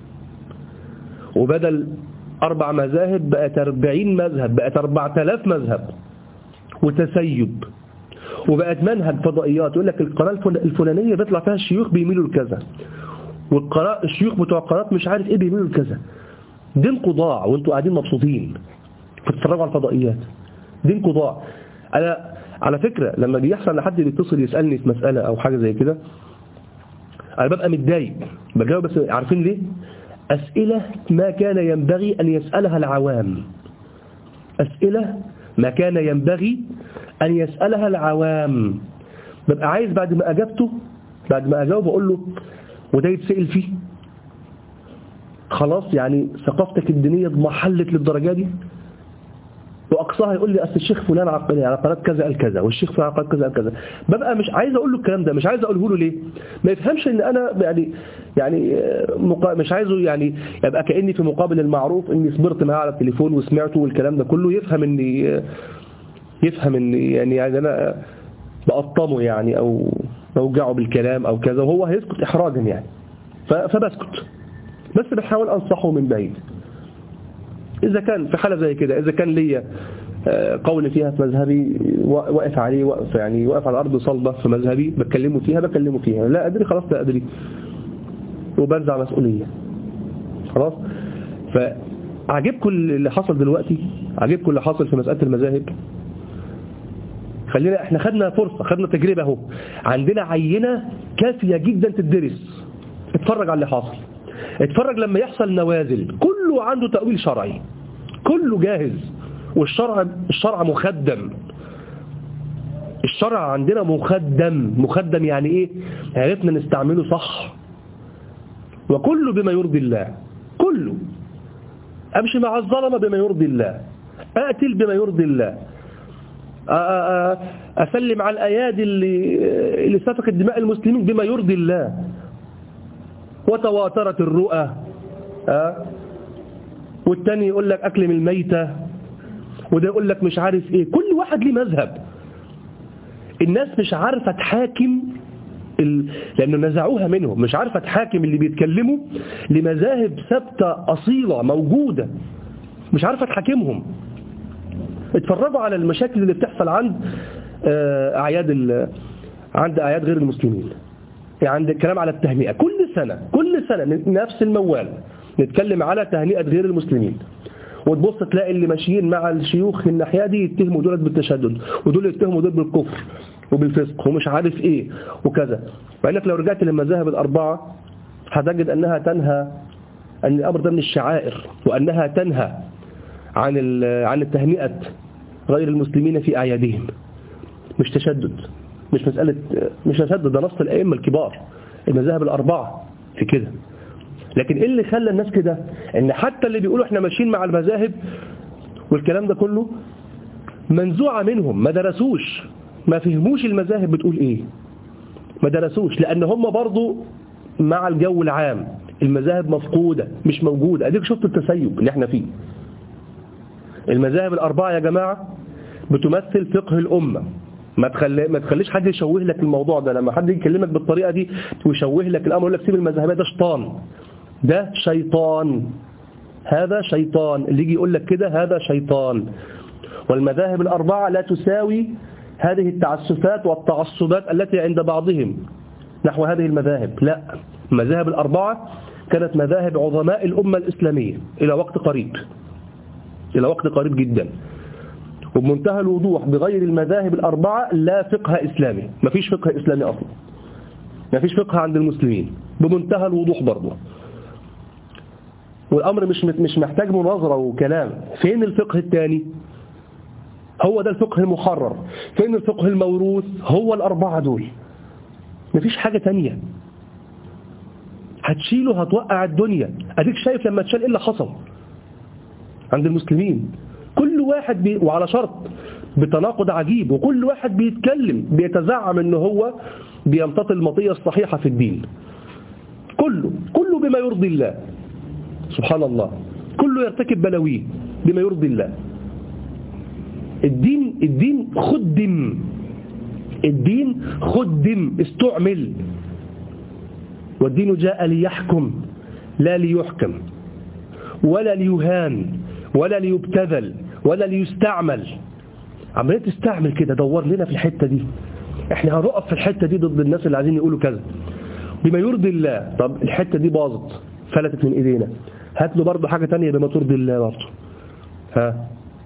وبدل اربع مذاهب بقت اربعين مذهب، بقت اربعة آلاف مذهب، وتسيب، وبقت منهج فضائيات. يقول لك القناة الفلانية بيطلع فيها الشيوخ بيميلوا لكذا، والقناة الشيوخ بتوع القناة مش عارف ايه بيميلوا لكذا. دينكم ضاع وانتوا قاعدين مبسوطين بتتفرجوا على الفضائيات، دينكم ضاع. انا على فكرة لما بيحصل لحد بيتصل يسألني في مسألة او حاجة زي كده، انا ببقى متضايق بجاوب، بس عارفين ليه؟ أسئلة ما كان ينبغي أن يسألها العوام، أسئلة ما كان ينبغي أن يسألها العوام. ببقى عايز بعد ما أجابته، بعد ما أجاوب أقول له وده يتسأل فيه؟ خلاص يعني ثقافتك الدينية اضمحلت للدرجة دي؟ وأقصاها يقول لي أصل الشيخ فلان على قناة كذا قال كذا، والشيخ فلان على قناة كذا قال كذا. ببقى مش عايز أقول له الكلام ده، مش عايز أقوله له. ليه؟ ما يفهمش إن أنا يعني يعني مش عايزه يعني يبقى كأني في مقابل المعروف إني صبرت معاه على التليفون وسمعته والكلام ده كله، يفهم إني يفهم إني يعني يعني أنا بقطمه يعني أو بوجعه بالكلام أو كذا، وهو هيسكت إحراجا يعني، فبسكت، بس بحاول أنصحه من بعيد. إذا كان في حالة زي كده، إذا كان ليا قول فيها في مذهبي واقف عليه، واقف يعني واقف على أرض صلبة في مذهبي، بكلمه فيها بكلمه فيها، لا أدري خلاص لا أدري، وبنزع مسؤولية خلاص. فعجبكم اللي حصل دلوقتي، عجبكم اللي حصل في مسألة المذاهب. خلينا احنا خدنا فرصة، خدنا تجربة اهو، عندنا عينة كافية جدا تدرس. اتفرج على اللي حاصل، اتفرج لما يحصل نوازل كله عنده تأويل شرعي، كله جاهز، والشرع الشرع مخدم. الشرع عندنا مخدم. مخدم يعني ايه؟ عرفنا نستعمله صح، وكله بما يرضي الله، كله. امشي مع الظلمة بما يرضي الله، اقتل بما يرضي الله، اسلم على الايادي اللي اللي سفكت دماء المسلمين بما يرضي الله. وتواترت الرؤى، أه؟ والتاني يقول لك أكل من الميتة، وده يقول لك مش عارف إيه. كل واحد ليه مذهب. الناس مش عارفة تحاكم ال... لأنه نزعوها منهم، مش عارفة تحاكم اللي بيتكلموا لمذاهب ثابتة أصيلة موجودة، مش عارفة تحاكمهم. اتفرجوا على المشاكل اللي بتحصل عند أعياد ال... عند أعياد غير المسلمين، يعني عند الكلام على التهنئة. كل سنة كل سنة نفس الموال، نتكلم على تهنئة غير المسلمين، وتبص تلاقي اللي ماشيين مع الشيوخ الناحية دي يتهموا دول بالتشدد، ودول يتهموا دول بالكفر وبالفسق ومش عارف ايه وكذا. فإنك لو رجعت للمذاهب الأربعة هتجد أنها تنهى أن الأمر ده من الشعائر، وأنها تنهى عن عن التهنئة غير المسلمين في أعيادهم. مش تشدد، مش مسألة، مش تشدد، ده نص الأئمة الكبار المذاهب الأربعة في كده. لكن إيه اللي خلى الناس كده؟ إن حتى اللي بيقولوا إحنا ماشيين مع المذاهب والكلام ده كله منزوعة منهم، ما درسوش، ما فهموش المذاهب بتقول إيه، ما درسوش، لأن هم برضو مع الجو العام المذاهب مفقودة مش موجودة. أديك شفت التسيب اللي احنا فيه. المذاهب الأربعة يا جماعة بتمثل فقه الأمة. ما تخلي ما تخليش حد يشوه لك الموضوع ده. لما حد يكلمك بالطريقة دي ويشوه لك الأمر يقول لك سيب المذاهب، ده شيطان، ده شيطان، هذا شيطان. اللي يجي يقول لك كده هذا شيطان. والمذاهب الأربعة لا تساوي هذه التعسفات والتعصبات التي عند بعضهم نحو هذه المذاهب. لا، المذاهب الأربعة كانت مذاهب عظماء الأمة الإسلامية إلى وقت قريب، إلى وقت قريب جدا، وبمنتهى الوضوح. بغير المذاهب الأربعة لا فقه إسلامي، ما فيش فقه إسلامي أصلا، ما فيش فقه عند المسلمين، بمنتهى الوضوح برضه. والأمر مش مش محتاج مناظرة وكلام. فين الفقه الثاني؟ هو ده الفقه المحرر. فين الفقه الموروث؟ هو الأربعة دول، مفيش حاجة تانية. هتشيله هتوقع الدنيا. أديك شايف لما تشال إيه اللي حصل عند المسلمين. كل واحد بي... وعلى شرط بتناقض عجيب، وكل واحد بيتكلم بيتزعم إنه هو بيمتطي المطية الصحيحة في الدين. كله كله بما يرضي الله سبحان الله، كله يرتكب بلاويه بما يرضي الله. الدين الدين خدم، الدين خدم، استعمل. والدين جاء ليحكم لا ليحكم ولا ليهان ولا ليبتذل ولا ليستعمل. عمالية تستعمل كده، دور لنا في الحتة دي، احنا هنقف في الحتة دي ضد الناس اللي عايزين يقولوا كذا بما يرضي الله. طب الحتة دي باظت فلتت من ايدينا، هات له برضه حاجة تانية بما ترضي الله برضه. ها،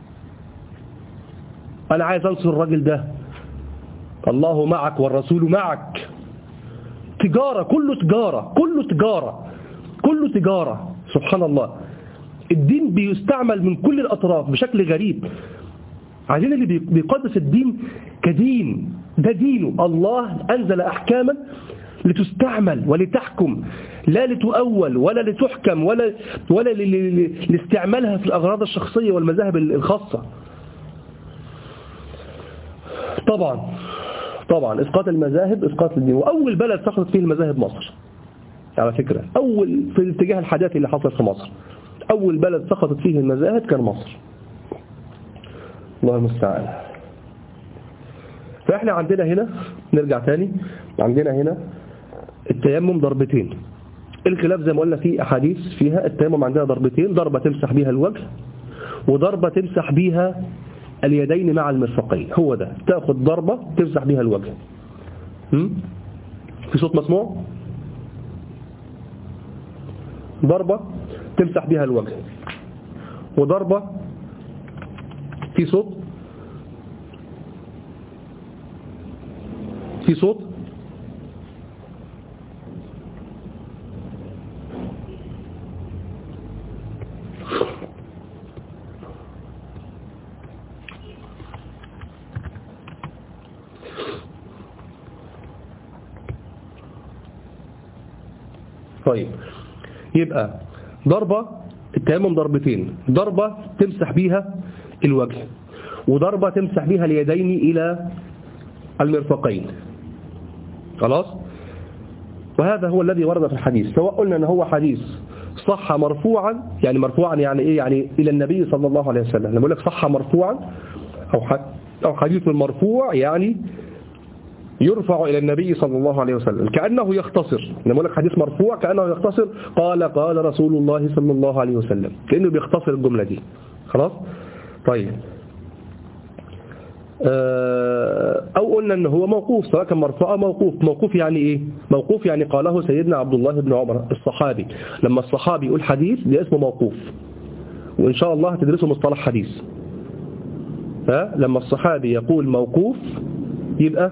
انا عايز انصر الراجل ده، الله معك والرسول معك. تجارة، كله تجارة، كله تجارة، كله تجارة. سبحان الله، الدين بيستعمل من كل الأطراف بشكل غريب. عايزين اللي بيقدس الدين كدين، ده دينه. الله أنزل أحكاما لتستعمل ولتحكم، لا لتؤول ولا لتحكم ولا ولا لاستعمالها في الأغراض الشخصية والمذاهب الخاصة. طبعا طبعا إسقاط المذاهب إسقاط الدين. وأول بلد سقطت فيه المذاهب مصر على فكرة. أول في الاتجاه الحداثي اللي حصل في مصر، أول بلد سقطت فيه المذاهب كان مصر. الله المستعان. فإحنا عندنا هنا، نرجع تاني، عندنا هنا التيمم ضربتين. الخلاف زي ما قلنا في أحاديث فيها التيمم عندنا ضربتين، ضربة تمسح بيها الوجه وضربة تمسح بيها اليدين مع المرفقين. هو ده، تأخذ ضربة تمسح بيها الوجه. في صوت مسموع؟ ضربة تمسح بيها الوجه وضربة في صوت، في صوت طيب. يبقى ضربة التيمم ضربتين، ضربة تمسح بيها الوجه وضربة تمسح بيها اليدين إلى المرفقين. خلاص. وهذا هو الذي ورد في الحديث، سواء قلنا أنه هو حديث صح مرفوعا، يعني مرفوعا يعني إيه؟ يعني إلى النبي صلى الله عليه وسلم. لما أقول لك صح مرفوعا أو حديث مرفوع يعني يرفع إلى النبي صلى الله عليه وسلم، كأنه يختصر. لما أقول لك حديث مرفوع كأنه يختصر، قال قال رسول الله صلى الله عليه وسلم، كأنه بيختصر الجملة دي. خلاص. طيب، أو قلنا أنه هو موقوف، سواء كان مرفوع أو موقوف. موقوف يعني إيه؟ موقوف يعني قاله سيدنا عبد الله بن عمر الصحابي. لما الصحابي يقول حديث ده اسمه موقوف، وإن شاء الله هتدرسوا مصطلح حديث. ها، لما الصحابي يقول موقوف يبقى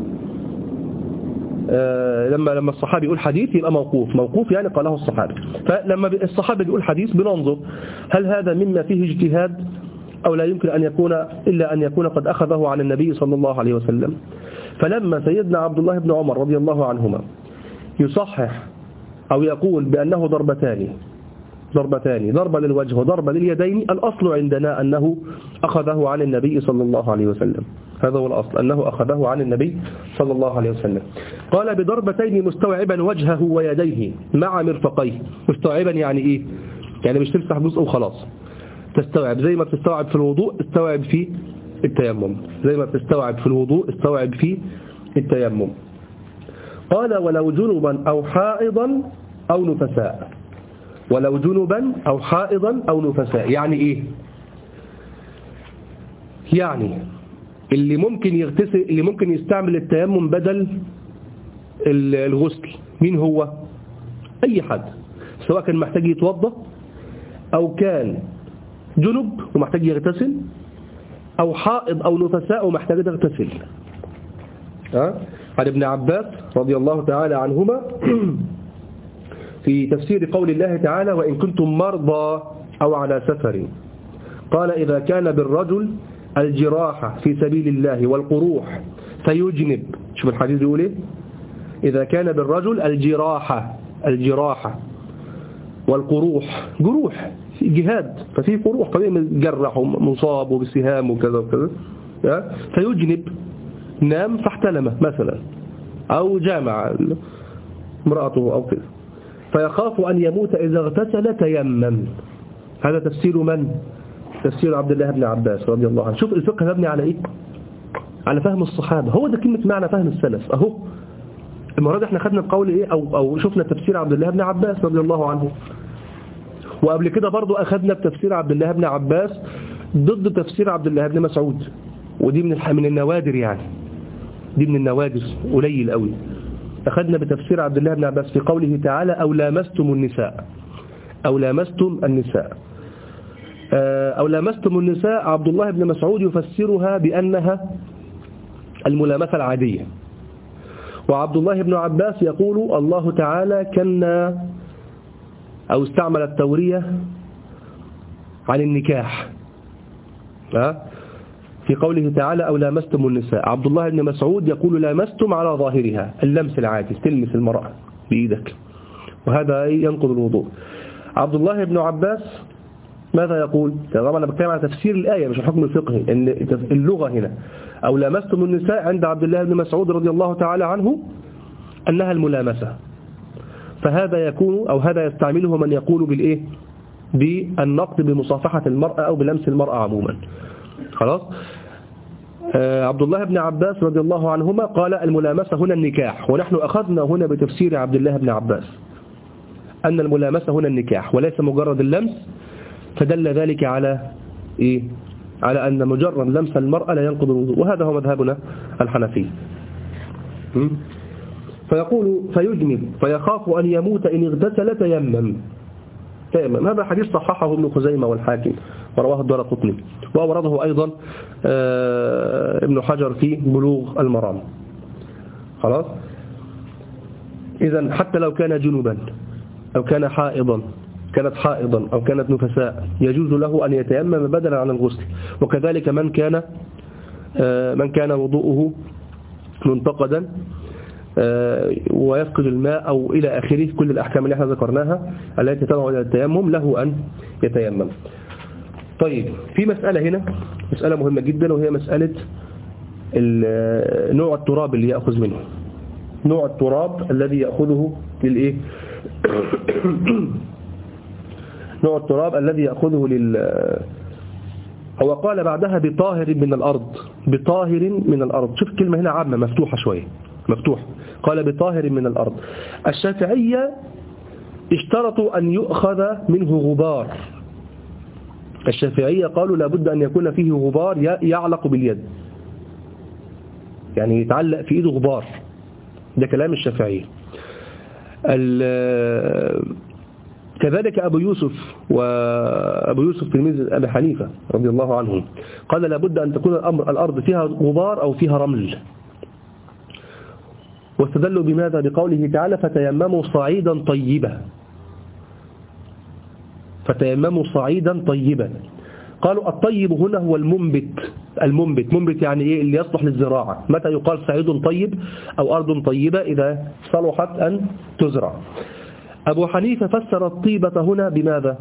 آه لما لما الصحابي يقول حديث يبقى موقوف. موقوف يعني قاله الصحابي. فلما الصحابي بيقول حديث بننظر هل هذا مما فيه اجتهاد أو لا يمكن أن يكون إلا أن يكون قد أخذه عن النبي صلى الله عليه وسلم. فلما سيدنا عبد الله بن عمر رضي الله عنهما يصحح أو يقول بأنه ضربتان ضربتان ضربة للوجه وضربة لليدين، الأصل عندنا أنه أخذه عن النبي صلى الله عليه وسلم، هذا هو الأصل أنه أخذه عن النبي صلى الله عليه وسلم. قال بضربتين مستوعبا وجهه ويديه مع مرفقيه. مستوعبا يعني إيه؟ يعني مش تمسح جزء وخلاص، تستوعب زي ما بتستوعب في الوضوء استوعب في التيمم، زي ما بتستوعب في الوضوء استوعب في التيمم. قال ولو جنبا أو حائضا أو نفساء. ولو جنبا أو حائضا أو نفساء يعني إيه؟ يعني اللي ممكن يغتسل، اللي ممكن يستعمل التيمم بدل الغسل، مين هو؟ أي حد، سواء كان محتاج يتوضأ أو كان جنب ومحتاج يغتسل أو حائض أو نفساء ومحتاج يغتسل. أه؟ عن ابن عباس رضي الله تعالى عنهما في تفسير قول الله تعالى وإن كنتم مرضى أو على سفر، قال إذا كان بالرجل الجراحة في سبيل الله والقروح فيجنب. شوف الحديث يقول إيه؟ إذا كان بالرجل الجراحة الجراحة والقروح، جروح جهاد ففي قروح طبيعي مجرح ومصاب وبسهام وكذا وكذا، فيجنب نام فاحتلم مثلا أو جامع امرأته أو كذا، فيخاف أن يموت إذا اغتسل تيمم. هذا تفسير من؟ تفسير عبد الله بن عباس رضي الله عنه. شوف الفقه مبني على إيه؟ على فهم الصحابة. هو ده كلمة معنى فهم السلف. أهو المرة احنا خدنا بقول إيه أو, أو شفنا تفسير عبد الله بن عباس رضي الله عنه، وقبل كده برضو أخذنا بتفسير عبد الله بن عباس ضد تفسير عبد الله بن مسعود، ودي من من النوادر، يعني دي من النوادر قليل قوي. أخذنا بتفسير عبد الله بن عباس في قوله تعالى أو لامستم النساء أو لامستم النساء أو لامستم النساء. عبد الله بن مسعود يفسرها بأنها الملامسة العادية، وعبد الله بن عباس يقول الله تعالى كنا أو استعمل التورية عن النكاح في قوله تعالى أو لامستم النساء. عبد الله بن مسعود يقول لامستم على ظاهرها، اللمس العادي، تلمس المرأة بإيدك، وهذا ينقض الوضوء. عبد الله بن عباس ماذا يقول؟ طبعا أنا بتكلم عن تفسير الآية مش الحكم الفقهي، إن اللغة هنا أو لامستم النساء عند عبد الله بن مسعود رضي الله تعالى عنه أنها الملامسة، فهذا يكون أو هذا يستعمله من يقول بالإيه؟ بالنقد بمصافحة المرأة أو بلمس المرأة عموما. خلاص. آه عبد الله بن عباس رضي الله عنهما قال الملامسة هنا النكاح، ونحن أخذنا هنا بتفسير عبد الله بن عباس أن الملامسة هنا النكاح وليس مجرد اللمس، فدل ذلك على إيه؟ على أن مجرد لمس المرأة لا ينقض الوضوء، وهذا هو مذهبنا الحنفي. فيقول فيجنب فيخاف أن يموت إن اغتسل تيمم. تيمم هذا حديث صححه ابن خزيمة والحاكم ورواه الدارقطني، وأورده أيضا ابن حجر في بلوغ المرام. خلاص. إذن حتى لو كان جنوبا أو كان حائضا كانت حائضا أو كانت نفساء يجوز له أن يتيمم بدلا عن الغسل، وكذلك من كان من كان وضوءه منتقدا ويفقد الماء أو إلى آخره، كل الأحكام اللي احنا ذكرناها التي تدعو إلى التيمم له أن يتيمم. طيب في مسألة هنا، مسألة مهمة جدا، وهي مسألة نوع التراب اللي يأخذ منه، نوع التراب الذي يأخذه للإيه؟ نوع التراب الذي يأخذه لل هو قال بعدها بطاهر من الأرض، بطاهر من الأرض. شوف الكلمة هنا عامة مفتوحة شوية، مفتوح. قال بطاهر من الأرض. الشافعية اشترطوا أن يؤخذ منه غبار. الشافعية قالوا لابد أن يكون فيه غبار يعلق باليد، يعني يتعلق في إيده غبار. ده كلام الشافعية. كذلك أبو يوسف وأبو يوسف تلميذ أبي حنيفة رضي الله عنهم قال لابد أن تكون الأمر الأرض فيها غبار أو فيها رمل، واستدلوا بماذا؟ بقوله تعالى فتيمموا صعيدا طيبا، فتيمموا صعيدا طيبا. قالوا الطيب هنا هو المنبت. المنبت منبت يعني إيه؟ اللي يصلح للزراعة. متى يقال صعيد طيب أو أرض طيبة؟ إذا صلحت أن تزرع. أبو حنيفة فسر الطيبة هنا بماذا؟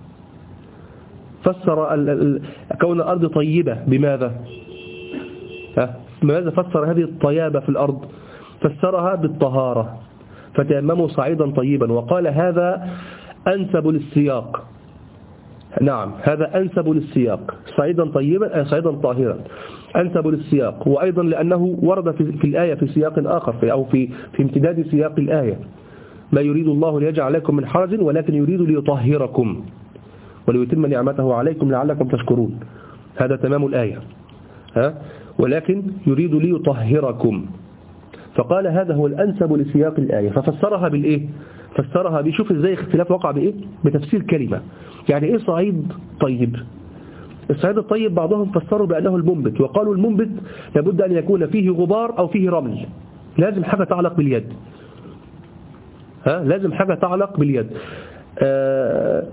فسر ال ال كون الأرض طيبة بماذا؟ ها؟ بماذا فسر هذه الطيابة في الأرض؟ فسرها بالطهارة، فتيمموا صعيدا طيبا، وقال هذا أنسب للسياق. نعم هذا أنسب للسياق، صعيدا طيبا أي صعيدا طاهرا، أنسب للسياق. وأيضا لأنه ورد في, في الآية في سياق آخر في أو في في امتداد سياق الآية: ما يريد الله ليجعل لكم من حرج ولكن يريد ليطهركم وليتم نعمته عليكم لعلكم تشكرون. هذا تمام الآية، ها؟ ولكن يريد ليطهركم. فقال هذا هو الأنسب لسياق الآية، ففسرها بالإيه؟ فسرها بشوف إزاي اختلاف وقع بإيه؟ بتفسير كلمة. يعني إيه صعيد طيب؟ الصعيد الطيب بعضهم فسروا بأنه المنبت، وقالوا المنبت لابد أن يكون فيه غبار أو فيه رمل، لازم حاجة تعلق باليد، ها؟ لازم حاجة تعلق باليد. آه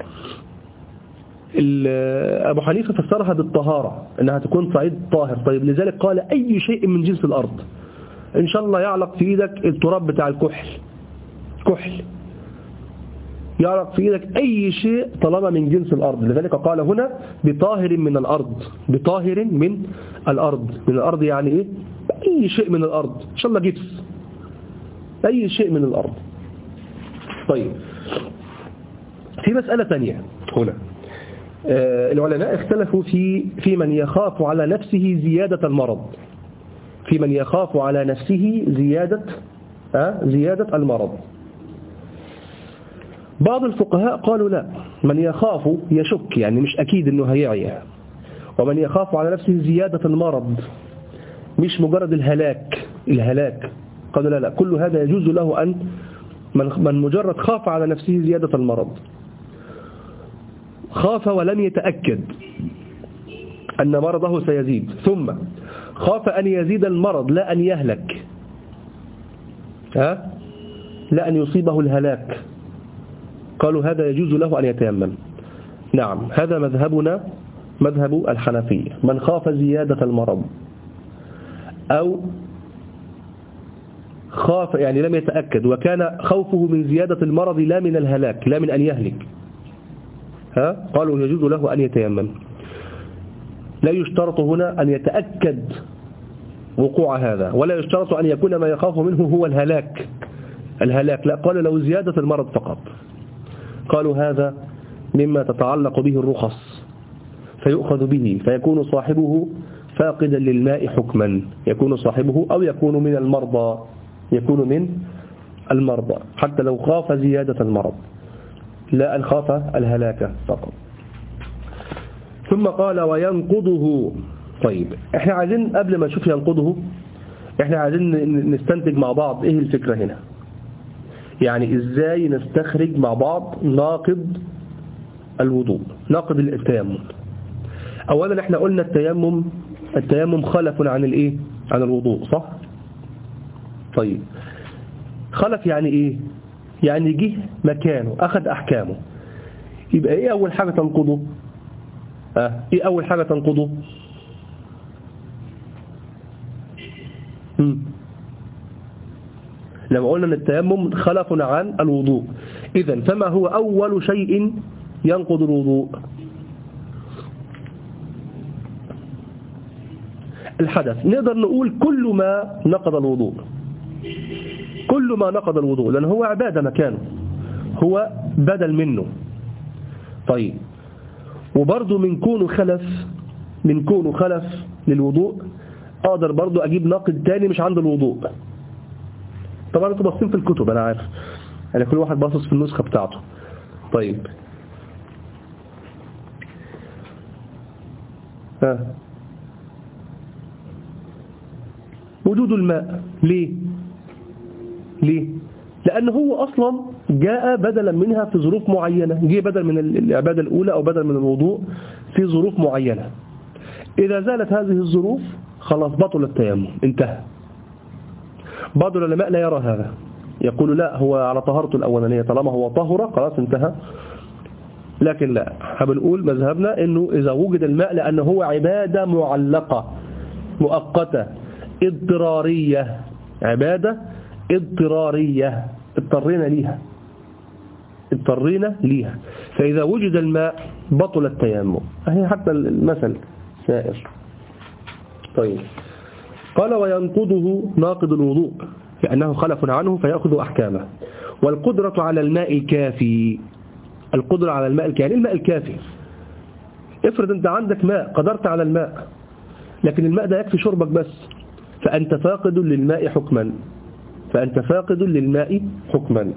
أبو حنيفة فسرها بالطهارة، أنها تكون صعيد طاهر طيب. لذلك قال أي شيء من جنس الأرض، إن شاء الله يعلق في إيدك التراب بتاع الكحل، كحل يعلق في إيدك أي شيء طالما من جنس الأرض. لذلك قال هنا بطاهر من الأرض، بطاهر من الأرض. من الأرض يعني إيه؟ أي شيء من الأرض، إن شاء الله جبس، أي شيء من الأرض. طيب في مسألة ثانية هنا، آه العلماء اختلفوا في في من يخاف على نفسه زيادة المرض، في من يخاف على نفسه زيادة آه زيادة المرض. بعض الفقهاء قالوا لا، من يخاف يشك يعني مش أكيد أنه هيعيا، ومن يخاف على نفسه زيادة المرض مش مجرد الهلاك الهلاك قالوا لا لا، كل هذا يجوز له أن من مجرد خاف على نفسه زيادة المرض، خاف ولم يتأكد أن مرضه سيزيد، ثم خاف أن يزيد المرض لا أن يهلك، ها؟ لا أن يصيبه الهلاك، قالوا هذا يجوز له أن يتيمم. نعم هذا مذهبنا مذهب الحنفية. من خاف زيادة المرض أو خاف يعني لم يتأكد وكان خوفه من زيادة المرض لا من الهلاك لا من أن يهلك، ها؟ قالوا يجوز له أن يتيمم. لا يشترط هنا أن يتأكد وقوع هذا، ولا يشترط أن يكون ما يخاف منه هو الهلاك الهلاك لا، قال لو زيادة المرض فقط. قالوا هذا مما تتعلق به الرخص فيؤخذ به، فيكون صاحبه فاقدا للماء حكما، يكون صاحبه أو يكون من المرضى، يكون من المرضى حتى لو خاف زيادة المرض لا أن خاف الهلاك فقط. ثم قال وينقضه. طيب احنا عايزين قبل ما نشوف ينقضه احنا عايزين نستنتج مع بعض ايه الفكرة هنا، يعني ازاي نستخرج مع بعض ناقض الوضوء، ناقض التيمم. اولا احنا قلنا التيمم التيمم خلف عن الايه عن الوضوء، صح؟ طيب خلف يعني ايه؟ يعني جه مكانه اخذ احكامه. يبقى ايه اول حاجة تنقضه؟ اه ايه اول حاجة تنقضه؟ هم. لما قلنا ان التيمم خلف عن الوضوء، اذا فما هو اول شيء ينقض الوضوء؟ الحدث. نقدر نقول كل ما نقض الوضوء، كل ما نقض الوضوء، لأن هو عبادة مكانه، هو بدل منه. طيب وبرضه من كونه خلف من كونه خلف للوضوء أقدر برضه أجيب ناقض تاني مش عند الوضوء. طبعا انتوا باصين في الكتب أنا عارف، يعني كل واحد باصص في النسخة بتاعته. طيب ها وجود الماء ليه؟ ليه؟ لأن هو أصلا جاء بدلا منها في ظروف معينة، جاء بدل من العبادة الأولى أو بدل من الوضوء في ظروف معينة. إذا زالت هذه الظروف خلاص بطل التيمم، انتهى. بعض العلماء لا يرى هذا، يقول لا هو على طهارته الأولانية، طالما هو طهر خلاص انتهى لكن لا، بنقول مذهبنا انه اذا وجد الماء لانه هو عبادة معلقة مؤقتة اضطرارية، عبادة اضطرارية اضطرينا ليها اضطرينا ليها فإذا وجد الماء بطل التيمم. هي حتى المثل سائر. طيب قال وينقضه ناقض الوضوء لأنه خلف عنه فيأخذ أحكامه. والقدرة على الماء الكافي، القدرة على الماء الكافي، يعني الماء الكافي افرض انت عندك ماء قدرت على الماء لكن الماء ده يكفي شربك بس، فأنت فاقد للماء حكما، فأنت فاقد للماء حكما.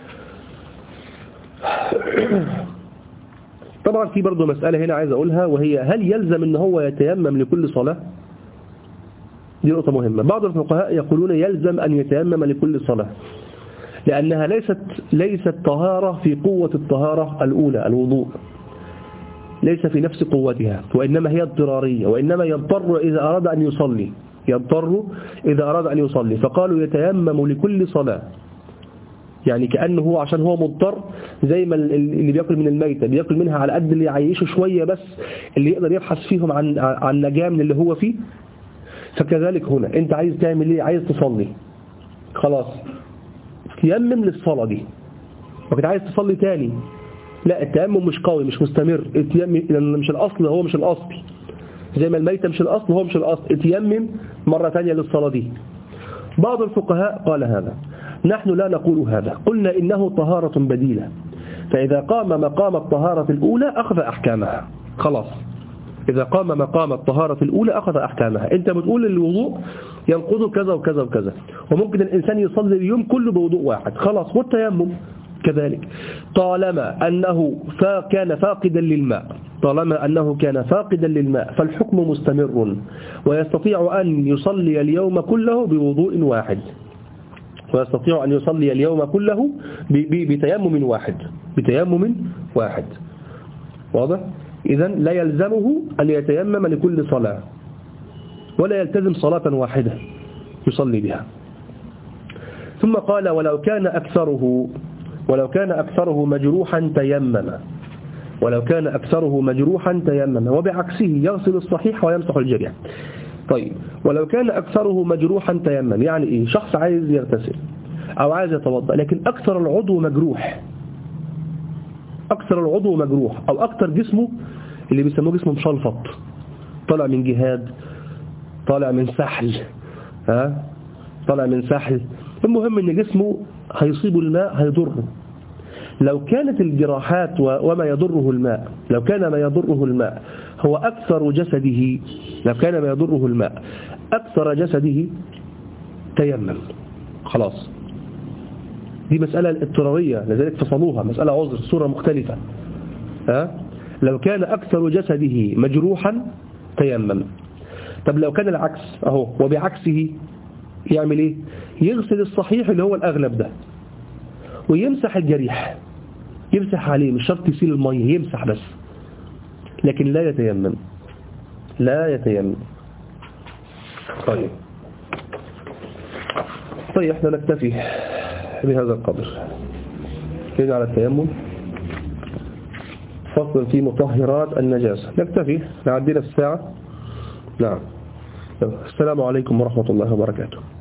طبعا في برضه مسألة هنا عايز أقولها، وهي هل يلزم ان هو يتيمم لكل صلاة؟ دي نقطة مهمة. بعض الفقهاء يقولون يلزم أن يتيمم لكل صلاة، لأنها ليست ليست طهارة في قوة الطهارة الأولى الوضوء، ليس في نفس قوتها، وإنما هي اضطرارية، وإنما يضطر إذا أراد أن يصلي، يضطر إذا أراد أن يصلي، فقالوا يتيمم لكل صلاة. يعني كأنه هو عشان هو مضطر، زي ما اللي بيأكل من الميتة بيأكل منها على قد اللي يعيشه شوية بس، اللي يقدر يبحث فيهم عن عن نجاة من اللي هو فيه. فكذلك هنا انت عايز تعمل ايه؟ عايز تصلي، خلاص تيمم للصلاة دي. وكنت عايز تصلي تاني، لا التيمم مش قوي مش مستمر، التيمم مش الأصل، هو مش الأصل، زي ما الميتة مش الأصل هو مش الأصل، اتيمم مرة تانية للصلاة دي. بعض الفقهاء قال هذا، نحن لا نقول هذا، قلنا إنه طهارة بديلة، فإذا قام مقام الطهارة الأولى أخذ أحكامها. خلاص إذا قام مقام الطهارة الأولى أخذ أحكامها. أنت بتقول الوضوء ينقض كذا وكذا وكذا، وممكن الإنسان يصلي اليوم كله بوضوء واحد، خلاص. والتيمم كذلك، طالما أنه كان فاقدا للماء، طالما أنه كان فاقدا للماء فالحكم مستمر، ويستطيع أن يصلي اليوم كله بوضوء واحد، ويستطيع أن يصلي اليوم كله بتيمم واحد، بتيمم واحد. واضح؟ إذن لا يلزمه أن يتيمم لكل صلاة، ولا يلتزم صلاة واحدة يصلي بها. ثم قال ولو كان أكثره ولو كان أكثره مجروحا تيمم، ولو كان أكثره مجروحا تيمم، وبعكسه يغسل الصحيح ويمسح الجريح. طيب ولو كان أكثره مجروحا تيمم، يعني إيه؟ شخص عايز يغتسل أو عايز يتوضأ لكن أكثر العضو مجروح، أكثر العضو مجروح، أو أكثر جسمه اللي بيسموه جسمه مشلفط، طالع من جهاد، طالع من سحل، ها طالع من سحل، المهم ان جسمه هيصيب الماء هيضره. لو كانت الجراحات وما يضره الماء، لو كان ما يضره الماء هو أكثر جسده، لو كان ما يضره الماء أكثر جسده تيمم، خلاص. دي مسألة اضطرارية لذلك فصلوها، مسألة عذر، صورة مختلفة. ها لو كان أكثر جسده مجروحا تيمم. طب لو كان العكس أهو، وبعكسه يعمل إيه؟ يغسل الصحيح اللي هو الأغلب ده، ويمسح الجريح، يمسح عليه، مش شرط يسيل المية، يمسح بس، لكن لا يتيمم، لا يتيمم. طيب طيب احنا نكتفي بهذا القدر كده على التيمم. فصل في مطهرات النجاسة، نكتفي، نعدينا الساعة. نعم. السلام عليكم ورحمة الله وبركاته.